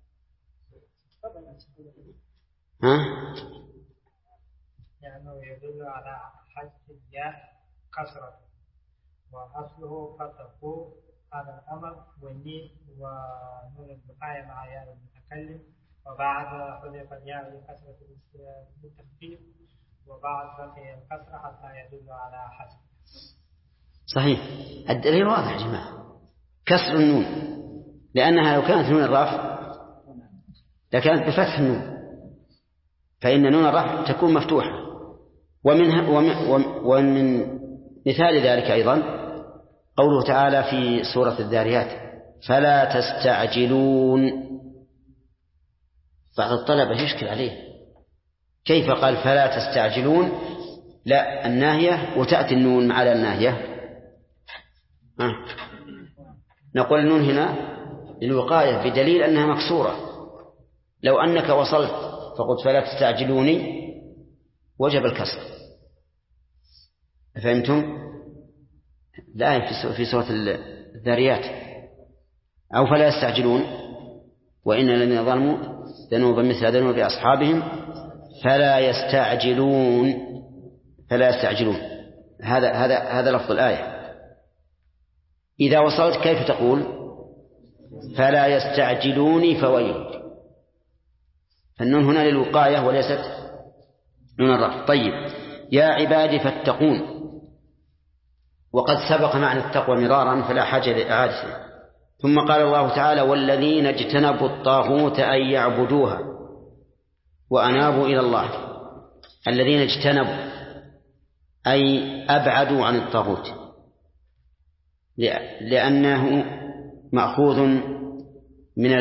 يعني يدل على حذف الياء كسرة، وأصله فتقوا على الأمر والنين ونون البقاية مع ياء المتكلم، وبعد حذف الياء لكسرة التخفيف، وبعد بقي الكسرة حتى يدل على حذف. صحيح، الدليل واضح يا جماعة، كسر النون، لأنها لو كانت نون الرفع لكانت بفتح النون، فإن نون الرفع تكون مفتوحة. ومن مثال ذلك أيضا قوله تعالى في سورة الذاريات فلا تستعجلون. بعض الطلبة يشكل عليه كيف قال فلا تستعجلون، لا الناهية وتأتي النون على الناهية. نقول النون هنا للوقاية بدليل أنها مكسورة. لو أنك وصلت فقلت فلا تستعجلوني وجب الكسر. فهمتم؟ الآية في سورة الذاريات أو فلا يستعجلون وإن الذين ظلموا ذنوبا مثل ذنوب أصحابهم فلا يستعجلون. هذا لفظ الآية. إذا وصلت كيف تقول فلا يستعجلوني فويل؟ فالنون هنا للوقاية وليست نون الرفع. طيب يا عبادي فاتقون، وقد سبق معنى التقوى مرارا فلا حاجة لإعادته. ثم قال الله تعالى والذين اجتنبوا الطاغوت أن يعبدوها وأنابوا إلى الله. الذين اجتنبوا أي أبعدوا عن الطاغوت، لأنه مأخوذ من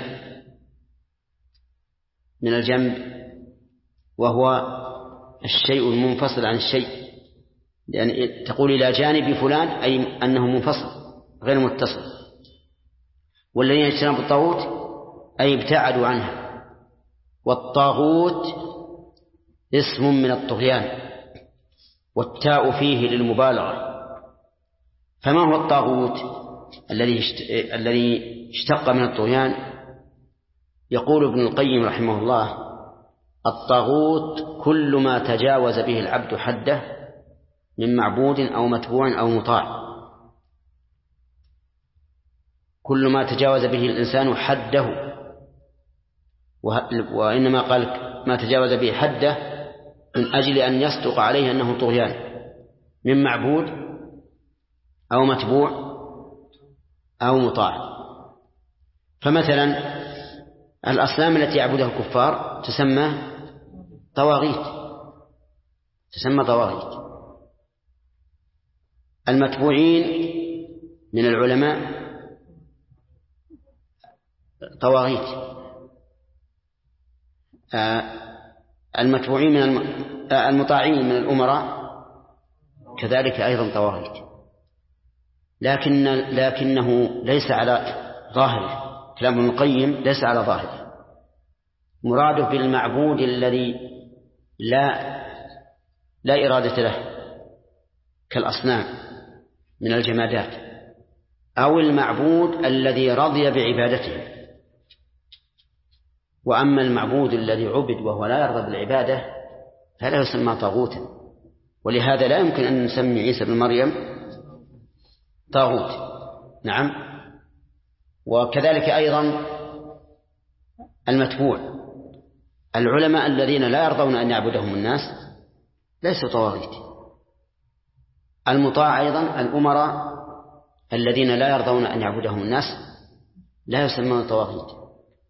الجنب وهو الشيء المنفصل عن الشيء، يعني تقول إلى جانب فلان أي أنه منفصل غير متصل. والذين اجتنبوا الطاغوت أي ابتعدوا عنها. والطاغوت اسم من الطغيان والتاء فيه للمبالغة. فما هو الطاغوت الذي اشتق من الطغيان؟ يقول ابن القيم رحمه الله الطاغوت كل ما تجاوز به العبد حده من معبود أو متبوع أو مطاع. كل ما تجاوز به الإنسان حده، وإنما قال ما تجاوز به حده من أجل أن يصدق عليه أنه طغيان من معبود أو متبوع أو مطاع. فمثلا الأصنام التي يعبدها الكفار تسمى طواغيت. المتبوعين من العلماء طواغيت. المتبوعين المطاعين من الأمراء كذلك أيضا طواغيت. لكنه ليس على ظاهره، كلام ابن القيم ليس على ظاهره. مراده بالمعبود الذي لا إرادة له كالأصنام من الجمادات، أو المعبود الذي رضي بعبادته. وأما المعبود الذي عبد وهو لا يرضى بالعبادة فلا يسمى طاغوتا. ولهذا لا يمكن أن نسمي عيسى بن مريم طاغوت. نعم. وكذلك أيضا المتبوع، العلماء الذين لا يرضون أن يعبدهم الناس ليسوا طواغيت. المطاع أيضا الأمراء الذين لا يرضون أن يعبدهم الناس لا يسمون طواغيت.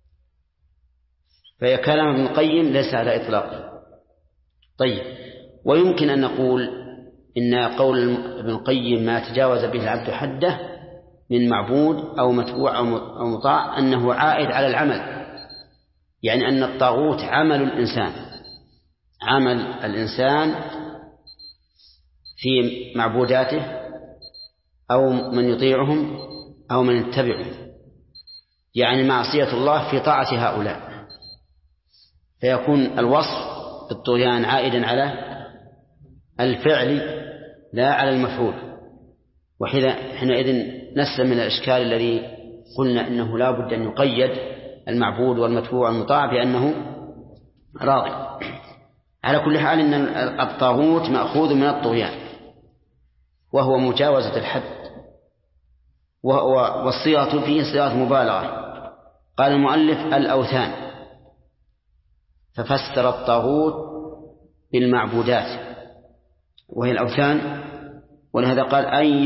فكلام ابن القيم ليس على إطلاقه. طيب، ويمكن أن نقول إن قول ابن القيم ما تجاوز به العبد حده من معبود أو متبوع أو مطاع أنه عائد على العمل، يعني أن الطاغوت عمل الإنسان في معبوداته أو من يطيعهم أو من يتبعهم، يعني معصية الله في طاعة هؤلاء، فيكون الوصف بالطغيان عائدا على الفعل لا على المفعول. وحينئذ نسلم من الإشكال الذي قلنا إنه لا بد أن يقيد المعبود والمتبوع والمطاع بأنه راضي. على كل حال إن الطاغوت مأخوذ من الطغيان وهو مجاوزة الحد، والصيغة فيه صيغة مبالغة. قال المؤلف الأوثان، ففسر الطاغوت بالمعبودات وهي الأوثان، ولهذا قال أن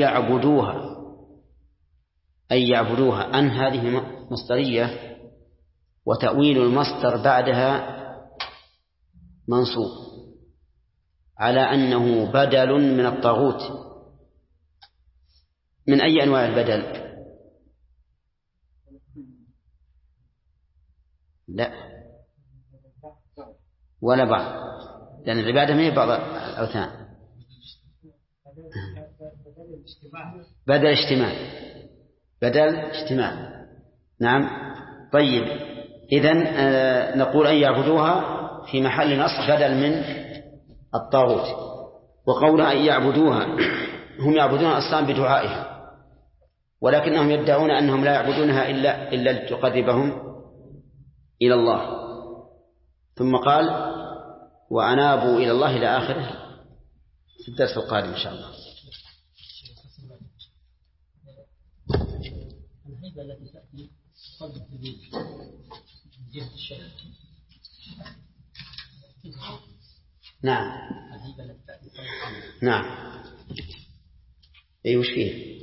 يعبدوها. أن هذه مصدرية، وتأويل المصدر بعدها منصوب على أنه بدل من الطاغوت. من أي أنواع البدل؟ لا ولا بعض، لأن العبادة ما هي بعض الأوثان، بدل اجتماع. نعم. طيب، إذن نقول أن يعبدوها في محل نصب بدل من الطاغوت. وقولها أن يعبدوها، هم يعبدون الأصنام بدعائها، ولكنهم يدعون أنهم لا يعبدونها إلا لتقربهم إلى الله. ثم قال وأنابوا إلى الله إلى آخره في الدرس القادم إن شاء الله. الهيبة التي تأتي قبل التبيين من جهة الشيء. نعم. الهيبة التي تأتي نعم. أي وش فيه؟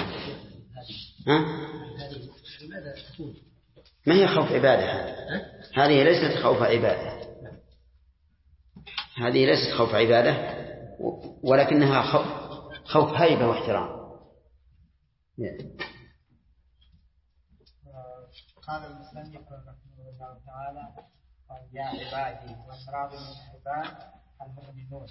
هذه لماذا تكون؟ ما هي خوف عبادة؟ هذه ليست خوف عبادة، هذه ليست خوف عبادة، ولكنها خوف هيبة واحترام. قال المصنف رحمه الله تعالى يا عبادي، والمراد من العباد المؤمنون.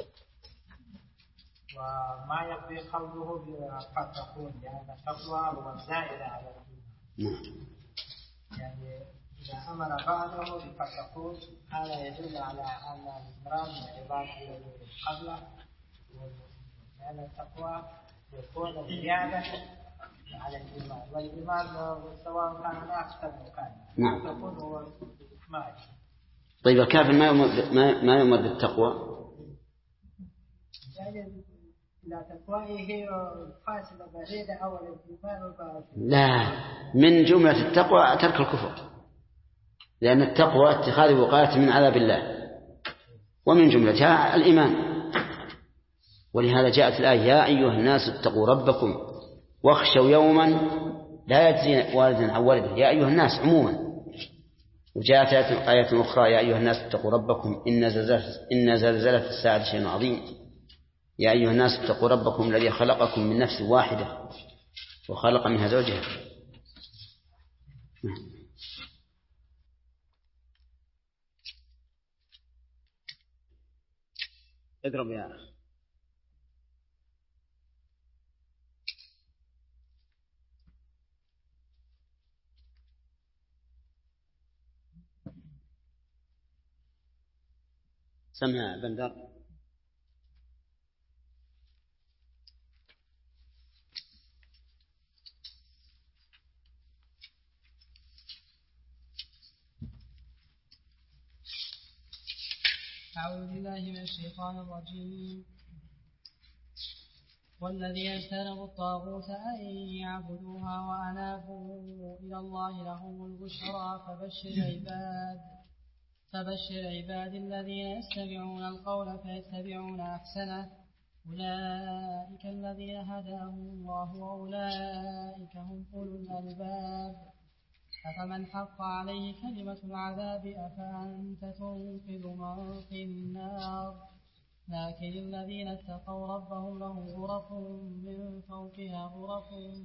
وما يقضي قوله قد تكون، لأن التقوى هو الزائد على الإيمان. يعني إذا أمر بعضه بقد تكون، هذا يدل على أن المراد من العباد الذي قبله، لأن التقوى يكون زيادة على الإيمان، والإيمان سواء كان أكثر من كان تكون هو إكمال. طيب الكافر ما يؤمر بالتقوى؟ يعني لا تقوى هي فاصلة بعيدة أو الإيمان والباطل. لا، من جملة التقوى ترك الكفر، لأن التقوى اتخاذ وقاية من عذاب الله، ومن جملتها الإيمان. ولهذا جاءت الآية يا أيها الناس اتقوا ربكم واخشوا يوما لا يجزي والد عن ولده، يا أيها الناس عموما. وجاءت آية أخرى يا أيها الناس اتقوا ربكم إن زلزلة الساعة شيء عظيم، يا أيها الناس اتقوا ربكم الذي خلقكم من نفس واحدة وخلق منها زوجها. اقرب يا أخي. سمع بندر. أعوذ بالله من الشيطان الرجيم. والذين اجتنبوا الطاغوت أن يعبدوها وأنابوا إلى الله لهم البشرى فبشر عباد الذين يستمعون القول فيتبعون أحسنه أولئك الذين هداهم الله وأولئك هم أولو الألباب. أفمن حق عليه كلمة العذاب أفأنت تنقذ من في النار لكن الذين اتقوا ربهم لهم غرف من فوقها غرف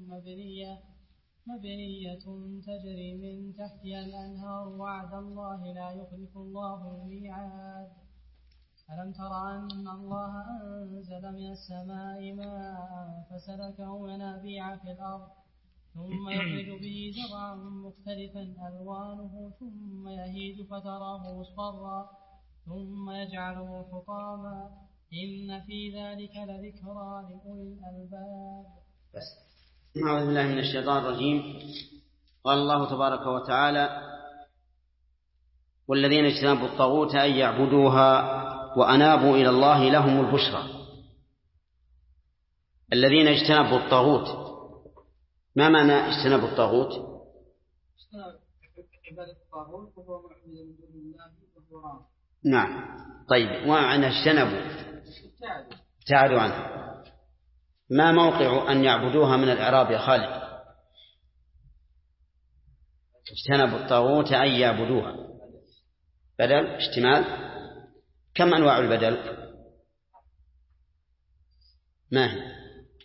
مبنية تجري من تحتها الأنهار وعد الله لا يخلف الله الميعاد. ألم تر أن الله أنزل من السماء ماء فسلكه ينابيع في الأرض ثم يخرج به زرعا مختلفا ألوانه ثم يهيج فتراه مصفرا ثم يجعله حطاما إن في ذلك لذكرى لأولي الألباب. أعوذ بالله من الشيطان الرجيم. قال الله تبارك وتعالى: والذين اجتنبوا الطاغوت أن يعبدوها وأنابوا إلى الله لهم البشرى. الذين اجتنبوا الطاغوت، ما معنى اجتنبوا الطاغوت؟ عبادة الطاغوت وهو معبد من دون الله وهو نعم. طيب، ومعنى اجتنبوا؟ ابتعدوا عنه. ما موقع أن يعبدوها من الإعراب يا خالد؟ اجتنبوا الطاغوت أن يعبدوها بدل اشتمال. كم أنواع البدل؟ ما هي؟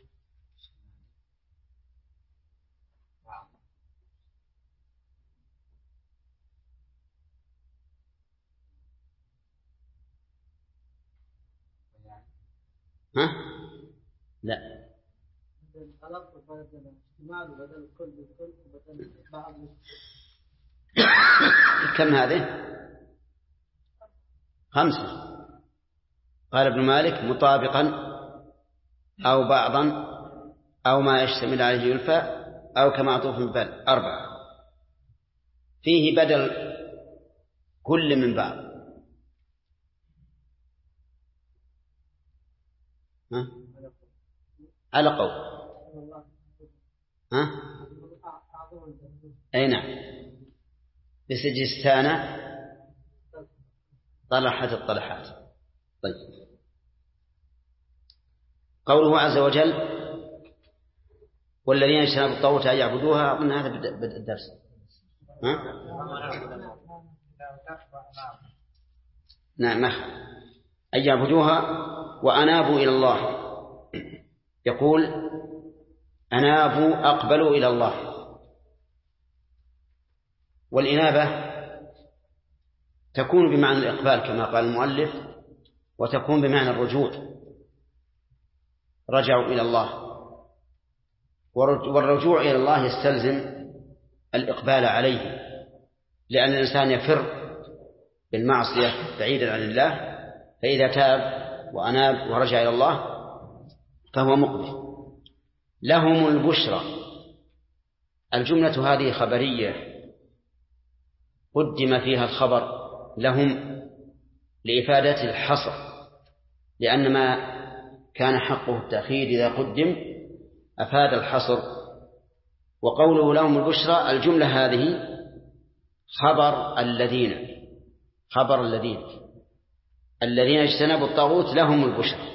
ها؟ لا. كم هذه؟ 5. قال ابن مالك: مطابقا أو بعضا أو ما يشتمل عليه يلفى أو كمعطوف ببال. 4 فيه بدل كل من بعض. ها؟ على قول. ها؟ أي نعم. بسجستان طلحت الطلحات. طيب، قوله عز وجل: والذين اجتنبوا الطاغوت أن يعبدوها، قلنا هذا بدء الدرس. ها؟ نعم، أن يعبدوها وأنابوا إلى الله. يقول: أنابوا أقبلوا إلى الله. والإنابة تكون بمعنى الإقبال كما قال المؤلف، وتكون بمعنى الرجوع، رجعوا إلى الله. والرجوع إلى الله يستلزم الإقبال عليه، لأن الإنسان يفر بالمعصية بعيدا عن الله، فإذا تاب وأناب ورجع إلى الله فهو مقبل. لهم البشرى. الجملة هذه خبرية قدم فيها الخبر لهم لإفادة الحصر، لأن ما كان حقه التأخير إذا قدم أفاد الحصر. وقوله لهم البشرى، الجملة هذه خبر الذين اجتنبوا الطاغوت لهم البشرى.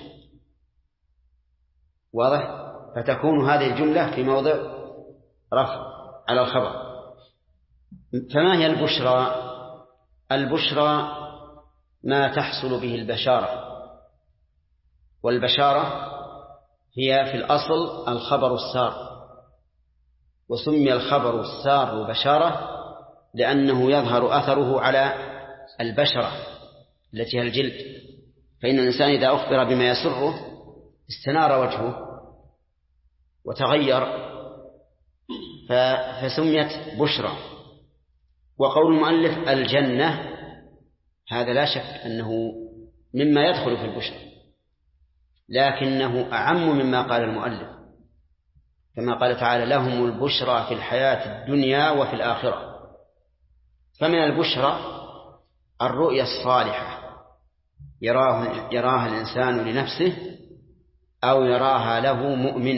واضح؟ فتكون هذه الجملة في موضع رفع على الخبر. فما هي البشرى؟ البشرى ما تحصل به البشارة، والبشارة هي في الأصل الخبر السار، وسمي الخبر السار بشارة لأنه يظهر أثره على البشرة التي هي الجلد. فإن الإنسان إذا أخبر بما يسره استنار وجهه وتغير، فسميت بشرى. وقول المؤلف الجنة، هذا لا شك أنه مما يدخل في البشرى، لكنه أعم مما قال المؤلف، كما قال تعالى: لهم البشرى في الحياة الدنيا وفي الآخرة. فمن البشرى الرؤيا الصالحة يراها الإنسان لنفسه أو يراها له مؤمن،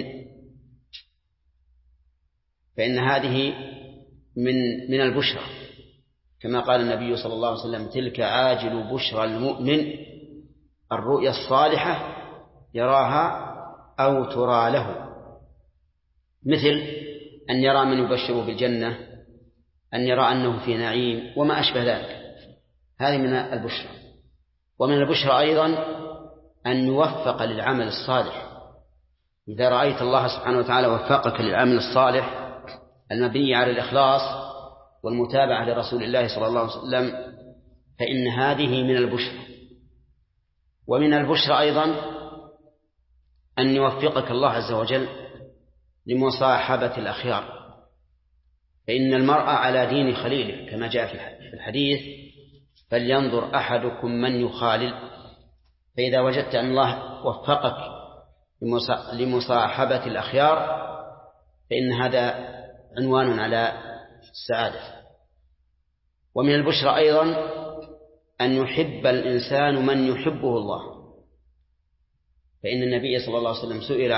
فإن هذه من البشرى، كما قال النبي صلى الله عليه وسلم: تلك عاجل بشرى المؤمن، الرؤيا الصالحة يراها أو ترى له، مثل أن يرى من يبشره بالجنة، أن يرى أنه في نعيم وما أشبه ذلك. هذه من البشرى. ومن البشرى أيضا أن يوفق للعمل الصالح. إذا رأيت الله سبحانه وتعالى وفقك للعمل الصالح المبني على الإخلاص والمتابعة لرسول الله صلى الله عليه وسلم فإن هذه من البشرى. ومن البشرى أيضا أن يوفقك الله عز وجل لمصاحبة الأخيار، فإن المرء على دين خليله كما جاء في الحديث: فلينظر أحدكم من يخالل. فإذا وجدت أن الله وفقك لمصاحبة الأخيار فإن هذا عنوان على السعادة. ومن البشرى أيضا أن يحب الإنسان من يحبه الله، فإن النبي صلى الله عليه وسلم سئل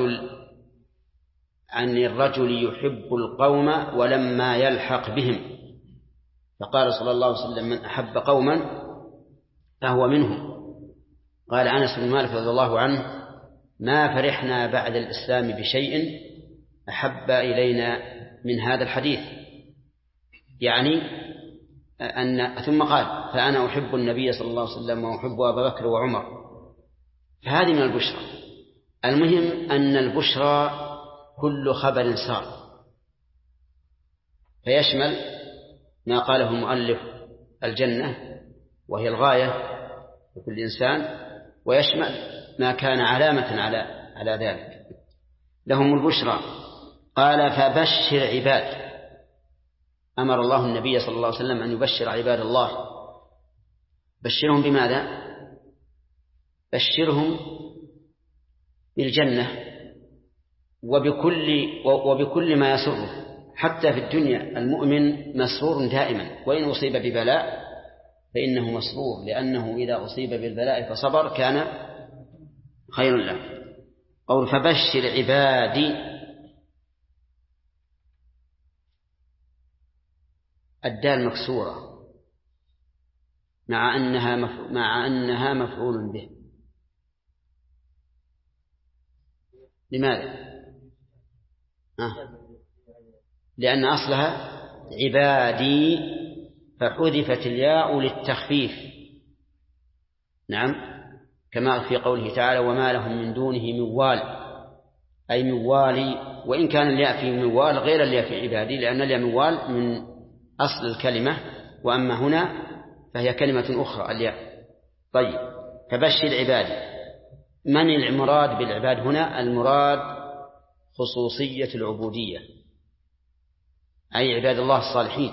عن الرجل يحب القوم ولما يلحق بهم، فقال صلى الله عليه وسلم: من أحب قوما فهو منهم. قال أنس بن مالك رضي الله عنه: ما فرحنا بعد الإسلام بشيء أحب إلينا من هذا الحديث، يعني ثم قال: فأنا أحب النبي صلى الله عليه وسلم وأحب أبا بكر وعمر. فهذه من البشرى. المهم أن البشرى كل خبر سار، فيشمل ما قاله المؤلف الجنة وهي الغاية لكل إنسان، ويشمل ما كان علامة على ذلك. لهم البشرى. قال: فبشر عباد. أمر الله النبي صلى الله عليه وسلم أن يبشر عباد الله. بشرهم بماذا؟ بشرهم بالجنة وبكل ما يسره. حتى في الدنيا المؤمن مسرور دائما، وإن أصيب ببلاء فإنه مسرور، لأنه إذا أصيب بالبلاء فصبر كان خير له. قول: فبشر عبادي. الدال مكسورة مع أنها مفعول به. لماذا؟ لأن أصلها عبادي فحذفت الياء للتخفيف. نعم، كما في قوله تعالى: وما لهم من دونه من وال، أي من والي. وإن كان الياء في من وال غير الياء في عبادي، لأن الياء من وال من أصل الكلمة، وأما هنا فهي كلمة أخرى الياء. طيب، فبشر عبادي. من المراد بالعباد هنا؟ المراد خصوصية العبودية، أي عباد الله الصالحين،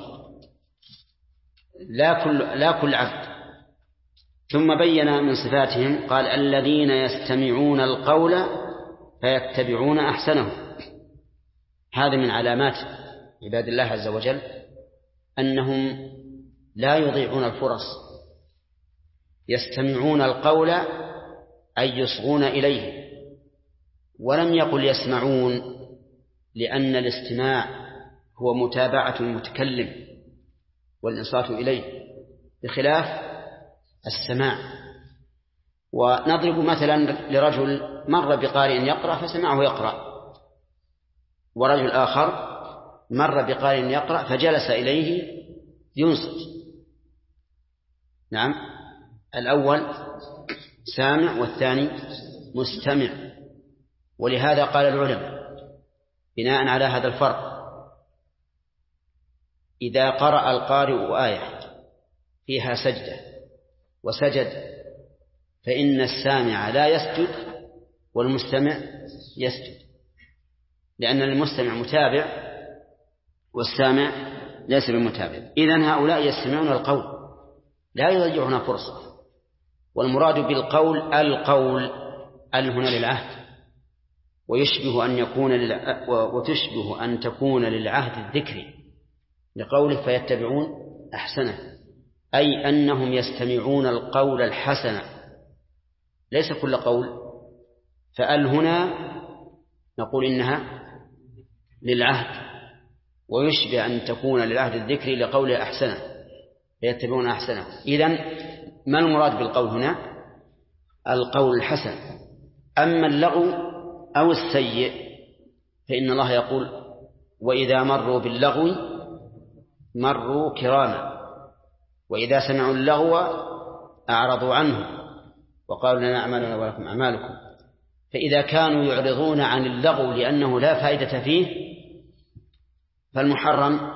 لا كل عبد. ثم بين من صفاتهم قال: الذين يستمعون القول فيتبعون أحسنه. هذا من علامات عباد الله عز وجل أنهم لا يضيعون الفرص، يستمعون القول أي يصغون إليه. ولم يقل يسمعون، لأن الاستماع هو متابعة المتكلم والإنصات إليه، بخلاف السماع. ونضرب مثلا لرجل مر بقارئ يقرأ فسمعه يقرأ، ورجل آخر مر بقارئ يقرأ فجلس إليه ينصت. نعم، الأول سامع والثاني مستمع. ولهذا قال العلماء بناء على هذا الفرق: إذا قرأ القارئ آية فيها سجدة وسجد فإن السامع لا يسجد والمستمع يسجد، لأن المستمع متابع والسامع ليس بمتابع. إذن هؤلاء يستمعون القول لا يضيعون فرصة. والمراد بالقول القول هنا للعهد، وتشبه أن تكون للعهد الذكري لقوله فيتبعون أحسنه، أي أنهم يستمعون القول الحسن ليس كل قول. فأل هنا نقول إنها للعهد، ويشبه أن تكون للعهد الذكري لقوله أحسنه فيتبعون أحسنه. إذن ما المراد بالقول هنا؟ القول الحسن. أما اللغو أو السيء فإن الله يقول: وإذا مروا باللغو مروا كراما وإذا سمعوا اللغو أعرضوا عنه وقالوا لنا أعمالنا ولكم أعمالكم. فإذا كانوا يعرضون عن اللغو لأنه لا فائدة فيه فالمحرم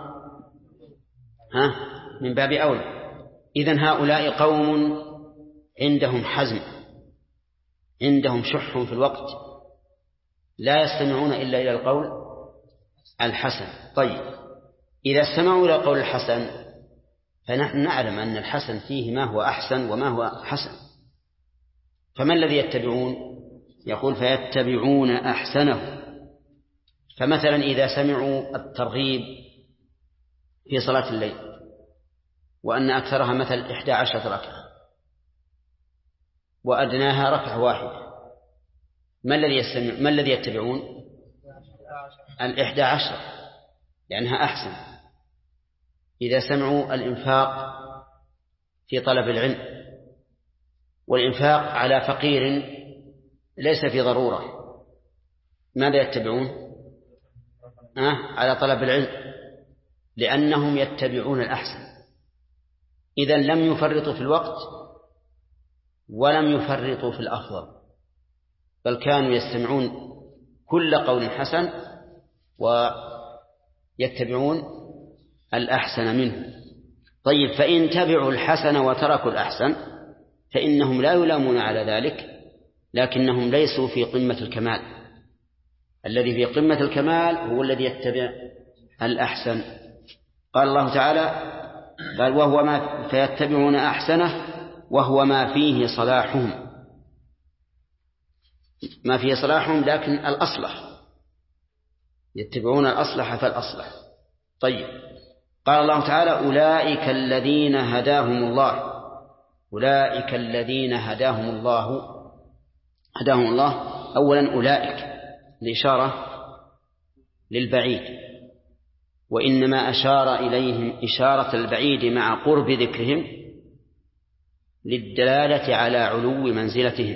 من باب أولى. إذن هؤلاء قوم عندهم حزم، عندهم شح في الوقت، لا يستمعون إلا إلى القول الحسن. طيب إذا استمعوا إلى القول الحسن فنحن نعلم أن الحسن فيه ما هو أحسن وما هو حسن، فما الذي يتبعون؟ يقول فيتبعون أحسنه. فمثلا إذا سمعوا الترغيب في صلاة الليل وأن أكثرها مثل 11 ركعة وأدناها ركعة واحدة، ما الذي يتبعون؟ 11 لأنها أحسن. إذا سمعوا الإنفاق في طلب العلم والإنفاق على فقير ليس في ضرورة، ماذا يتبعون؟ على طلب العلم، لأنهم يتبعون الأحسن. إذن لم يفرطوا في الوقت ولم يفرطوا في الأفضل، بل كانوا يستمعون كل قول حسن ويتبعون الأحسن منه. طيب فإن تبعوا الحسن وتركوا الأحسن فإنهم لا يلامون على ذلك، لكنهم ليسوا في قمة الكمال. الذي في قمة الكمال هو الذي يتبع الأحسن. قال الله تعالى قال وهو ما فيتبعون أحسنه وهو ما فيه صلاحهم، ما فيه صلاحهم لكن الأصلح، يتبعون الأصلح فالأصلح. طيب قال الله تعالى أولئك الذين هداهم الله، أولئك الذين هداهم الله. أولا أولئك الإشارة للبعيد، وإنما أشار إليهم إشارة البعيد مع قرب ذكرهم للدلالة على علو منزلتهم،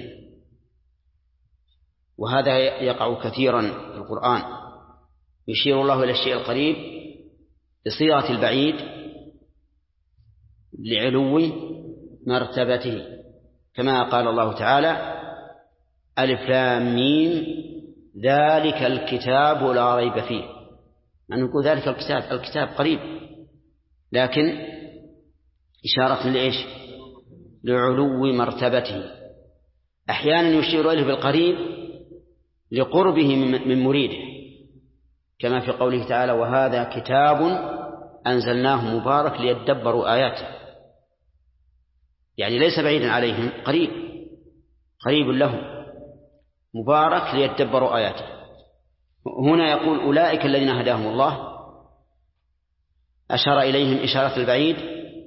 وهذا يقع كثيرا في القرآن، يشير الله إلى الشيء القريب بصيغة البعيد لعلو مرتبته، كما قال الله تعالى ألف لام ميم ذلك الكتاب لا ريب فيه. نقول ذلك الكتاب قريب، لكن إشارة لإيش؟ لعلو مرتبته. أحيانا يشير إليه بالقريب لقربه من مريده، كما في قوله تعالى وهذا كتاب أنزلناه مبارك ليدبروا آياته، يعني ليس بعيدا عليهم، قريب لهم مبارك ليدبروا آياته. هنا يقول أولئك الذين هداهم الله، أشار إليهم إشارة البعيد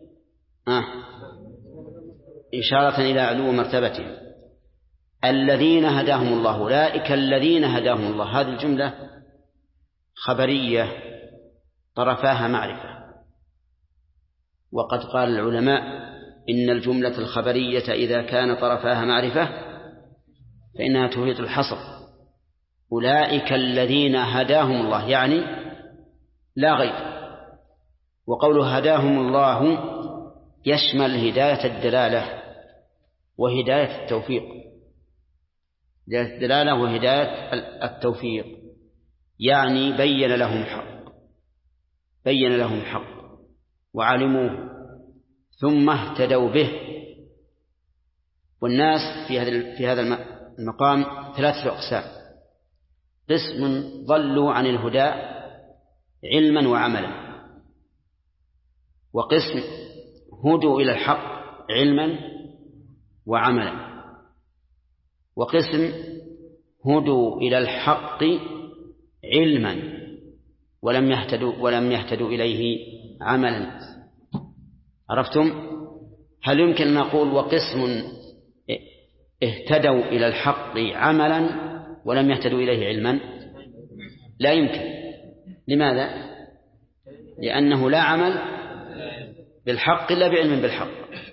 إشارة إلى علو مرتبتهم. الذين هداهم الله، أولئك الذين هداهم الله، هذه الجملة خبرية طرفاها معرفة، وقد قال العلماء إن الجملة الخبرية إذا كان طرفاها معرفة فإنها تفيد الحصر. أولئك الذين هداهم الله يعني لا غير. وقوله هداهم الله يشمل هداية الدلالة وهداية التوفيق، هداية الدلالة وهداية التوفيق، يعني بين لهم حق وعلموه ثم اهتدوا به. والناس في هذا المقام 3 أقسام: قسم ضلوا عن الهدى علما وعملا، وقسم هدوا إلى الحق علما وعملا، وقسم هدوا إلى الحق علما ولم يهتدوا إليه عملا. عرفتم؟ هل يمكن أن نقول وقسم اهتدوا إلى الحق عملا ولم يهتدوا إليه علما؟ لا يمكن. لماذا؟ لأنه لا عمل بالحق إلا بعلم بالحق.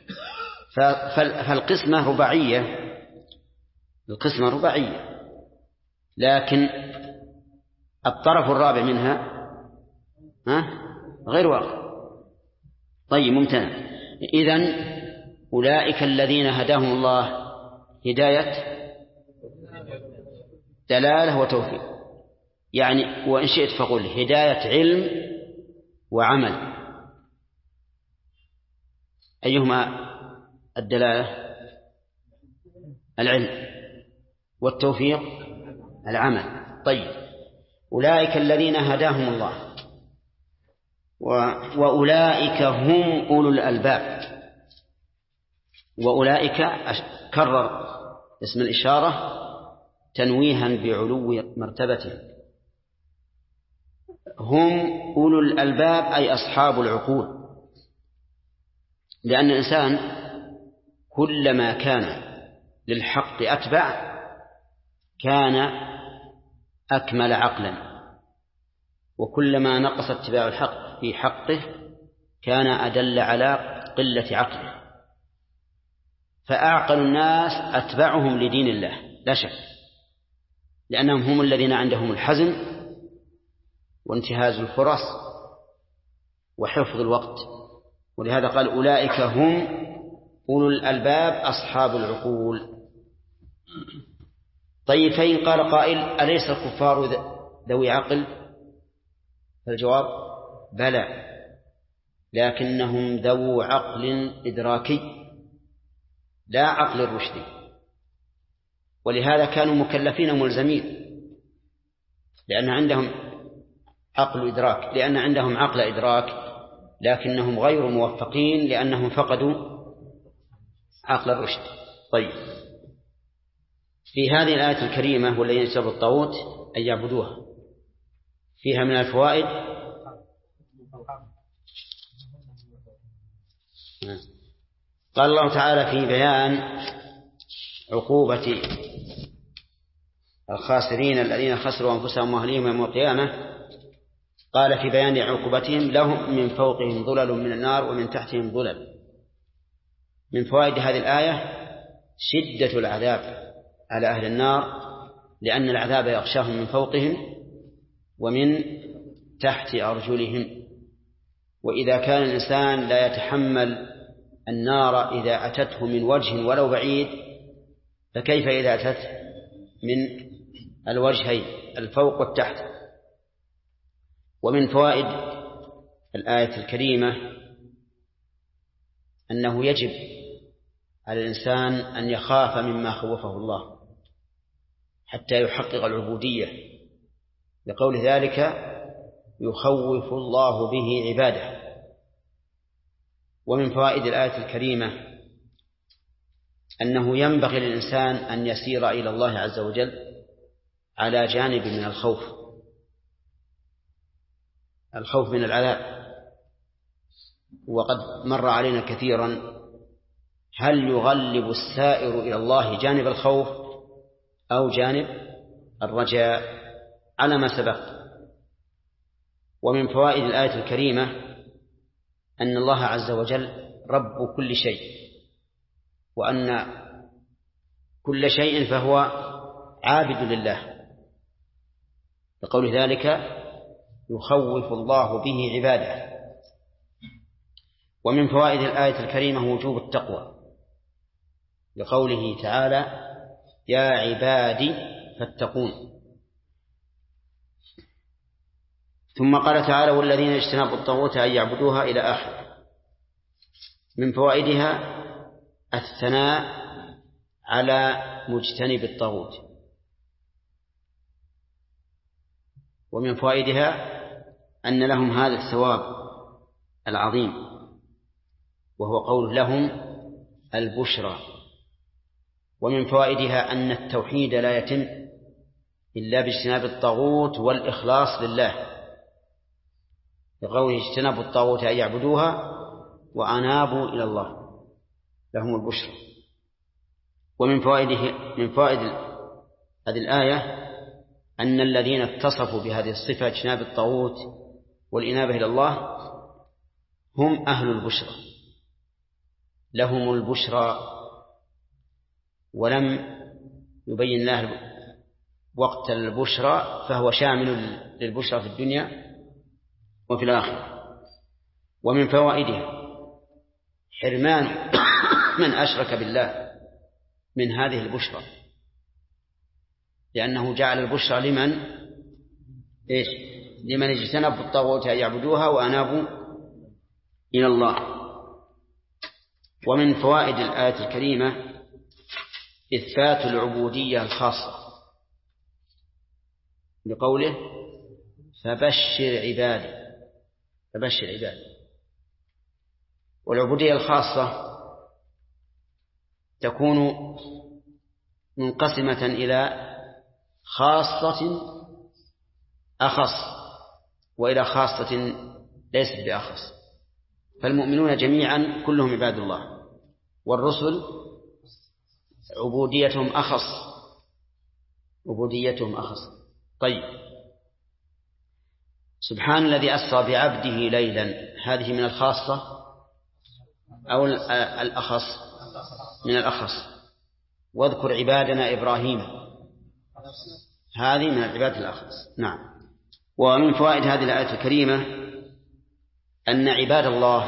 فالقسمة رباعية، لكن الطرف الرابع منها غير واقع. طيب ممتنع. إذن أولئك الذين هداهم الله هداية دلالة وتوفيق، يعني وإن شئت فقل هداية علم وعمل، أيهما الدلالة؟ العلم، والتوفيق العمل. طيب، أولئك الذين هداهم الله وأولئك هم أولو الألباب. وأولئك كرر اسم الإشارة تنويها بعلو مرتبته، هم أولو الألباب أي أصحاب العقول، لأن الإنسان كلما كان للحق أتبع كان أكمل عقلا، وكلما نقص اتباع الحق في حقه كان أدل على قلة عقله. فأعقل الناس أتبعهم لدين الله لا شك، لأنهم هم الذين عندهم الحزم وانتهاز الفرص وحفظ الوقت. ولهذا قال أولئك هم أولو الألباب أصحاب العقول. طيب، فإن قال قائل أليس الكفار ذوي عقل؟ فالجواب بلى، لكنهم ذو عقل إدراكي لا عقل الرشد، ولهذا كانوا مكلفين ملزمين، لأن عندهم عقل إدراك، لأن عندهم عقل إدراك، لكنهم غير موفقين لأنهم فقدوا عقل الرشد. طيب، في هذه الآية الكريمة والذين اجتنبوا الطاغوت أن يعبدوها فيها من الفوائد قال الله تعالى في بيان عقوبة الخاسرين الذين خسروا أنفسهم وأهليهم يوم القيامة، قال في بيان عقوبتهم لهم من فوقهم ظلل من النار ومن تحتهم ظلل. من فوائد هذه الآية شدة العذاب على أهل النار، لأن العذاب يغشاهم من فوقهم ومن تحت أرجلهم، وإذا كان الإنسان لا يتحمل النار إذا أتته من وجه ولو بعيد، فكيف إذا أتت من الوجهين الفوق والتحت. ومن فوائد الآية الكريمة أنه يجب على الإنسان أن يخاف مما خوفه الله حتى يحقق العبودية، لقول ذلك يخوف الله به عباده. ومن فوائد الآية الكريمة أنه ينبغي للإنسان أن يسير إلى الله عز وجل على جانب من الخوف من العذاب. وقد مر علينا كثيرا هل يغلب السائر إلى الله جانب الخوف أو جانب الرجاء على ما سبق. ومن فوائد الآية الكريمة أن الله عز وجل رب كل شيء، وأن كل شيء فهو عابد لله، لقول ذلك يخوف الله به عباده. ومن فوائد الآية الكريمة وجوب التقوى، لقوله تعالى يا عبادي فاتقون. ثم قال تعالى والذين اجتنبوا الطاغوت أن يعبدوها إلى آخر. من فوائدها الثناء على مجتنب الطاغوت. ومن فوائدها أن لهم هذا الثواب العظيم، وهو قول لهم البشرى. ومن فوائدها أن التوحيد لا يتم إلا باجتناب الطاغوت والإخلاص لله، لقوله اجتنبوا الطاغوت أن يعبدوها وأنابوا إلى الله لهم البشرى. ومن فوائد هذه الآية أن الذين اتصفوا بهذه الصفة اجتناب الطاغوت والإنابة إلى الله هم أهل البشرى، لهم البشرى، ولم يبين له وقت البشرى، فهو شامل للبشرى في الدنيا وفي الآخرة. ومن فوائده حرمان من أشرك بالله من هذه البشرى، لأنه جعل البشرى لمن اجتنبوا الطاغوت أن يعبدوها وأنابوا إلى الله. ومن فوائد الآية الكريمة إثبات العبودية الخاصة بقوله فبشر عبادي. والعبودية الخاصة تكون منقسمة إلى خاصة أخص وإلى خاصة ليست بأخص. فالمؤمنون جميعا كلهم عباد الله، والرسل عبوديتهم أخص. طيب، سبحان الذي أسرى بعبده ليلا، هذه من الخاصة أو الأخص؟ من الأخص. واذكر عبادنا إبراهيم، هذه من العباد الأخص. نعم. ومن فوائد هذه الآية الكريمة أن عباد الله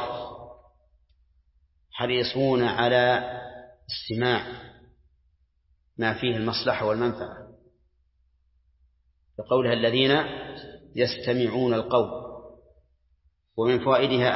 حريصون على استماع ما فيه المصلحة والمنفعة، لقولها الذين يستمعون القول. ومن فوائدها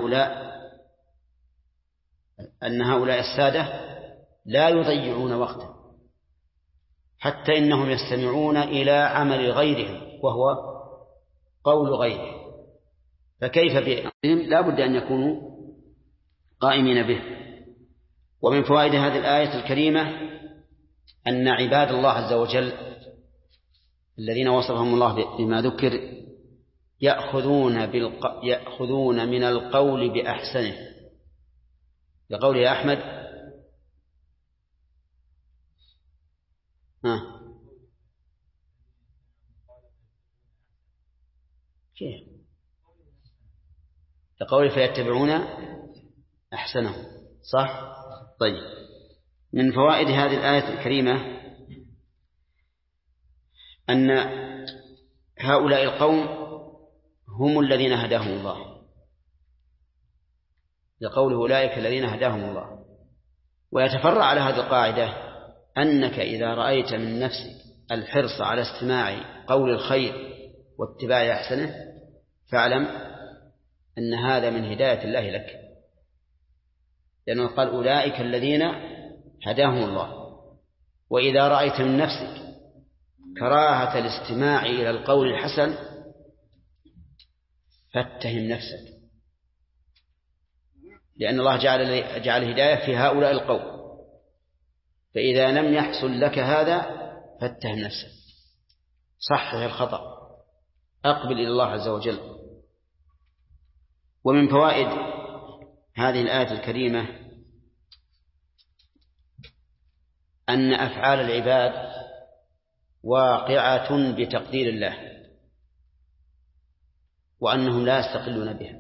أن هؤلاء السادة لا يضيعون وقتا، حتى إنهم يستمعون إلى عمل غيرهم وهو قول غيره، فكيف بهم؟ لا بد أن يكونوا قائمين به. ومن فوائد هذه الآية الكريمة أن عباد الله عز وجل الذين وصفهم الله بما ذكر يأخذون من القول بأحسنه، لقول يا أحمد كيف لقول فيتبعون أحسنه، صح؟ طيب، من فوائد هذه الآية الكريمة أن هؤلاء القوم هم الذين هداهم الله، لقوله أولئك الذين هداهم الله. ويتفرع على هذه القاعدة أنك إذا رأيت من نفسك الحرص على استماع قول الخير واتباع أحسنه فاعلم أن هذا من هداية الله لك، لأنه قال أولئك الذين هداهم الله. وإذا رأيت من نفسك كراهة الاستماع إلى القول الحسن فاتهم نفسك، لأن الله جعل الهداية في هؤلاء القوم، فإذا لم يحصل لك هذا فاتهم نفسك، صحح الخطأ، أقبل إلى الله عز وجل. ومن فوائد هذه الآية الكريمة أن أفعال العباد واقعة بتقدير الله، وأنهم لا يستقلون بها.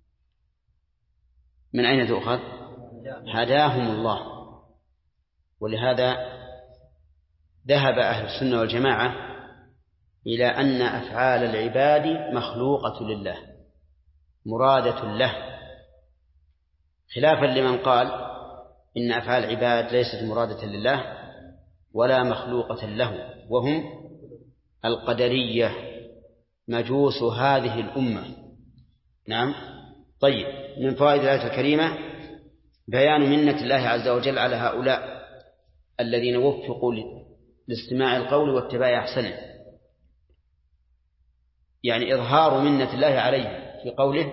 من أين تؤخذ؟ هداهم الله. ولهذا ذهب أهل السنة والجماعة إلى أن أفعال العباد مخلوقة لله مرادة له، خلافا لمن قال إن أفعال العباد ليست مرادة لله ولا مخلوقة له، وهم القدرية مجوس هذه الأمة. نعم. طيب، من فوائد الآية الكريمة بيان منة الله عز وجل على هؤلاء الذين وفقوا لاستماع القول واتباع أحسنه، يعني إظهار منة الله عليهم في قوله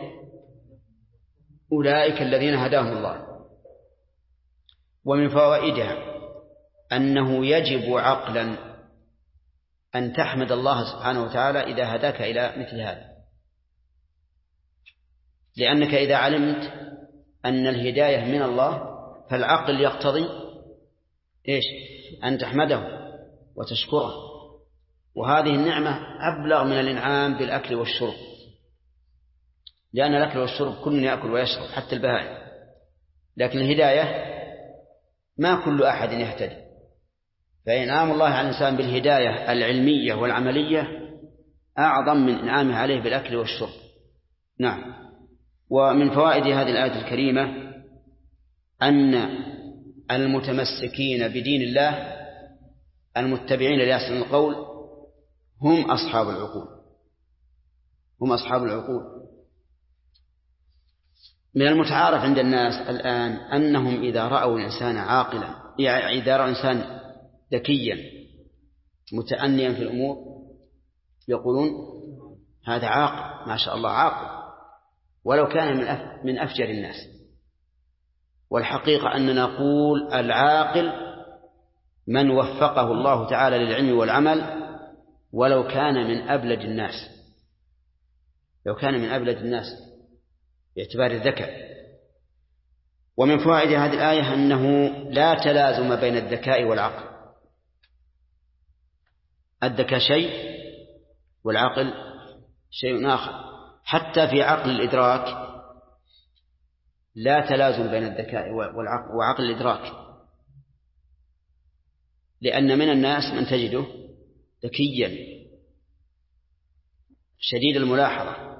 أولئك الذين هداهم الله. ومن فوائدها أنه يجب عقلا أن تحمد الله سبحانه وتعالى إذا هداك إلى مثل هذا، لأنك إذا علمت أن الهداية من الله فالعقل يقتضي أن تحمده وتشكره، وهذه النعمة أبلغ من الإنعام بالأكل والشرب، لأن الأكل والشرب كل يأكل ويشرب حتى البهائم، لكن الهداية ما كل أحد يهتدي، فإنعام الله على الإنسان بالهداية العلمية والعملية أعظم من إنعامه عليه بالأكل والشرب. نعم. ومن فوائد هذه الآية الكريمة أن المتمسكين بدين الله المتبعين لأحسن القول هم أصحاب العقول. هم أصحاب العقول. من المتعارف عند الناس الآن أنهم إذا رأوا الإنسان عاقلا، يعني إذا رأوا إنسان ذكيا متأنيا في الأمور يقولون هذا عاقل، ما شاء الله عاقل، ولو كان من أفجر الناس. والحقيقة أننا نقول العاقل من وفقه الله تعالى للعلم والعمل ولو كان من أبلد الناس، لو كان من أبلد الناس باعتبار الذكاء. ومن فوائد هذه الآية أنه لا تلازم بين الذكاء والعقل. الذكاء شيء والعقل شيء آخر. حتى في عقل الإدراك لا تلازم بين الذكاء وعقل الإدراك، لأن من الناس من تجده ذكيا شديد الملاحظة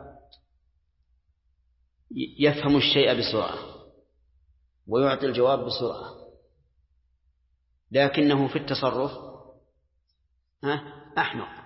يفهم الشيء بسرعة ويعطي الجواب بسرعة، لكنه في التصرف أحمق.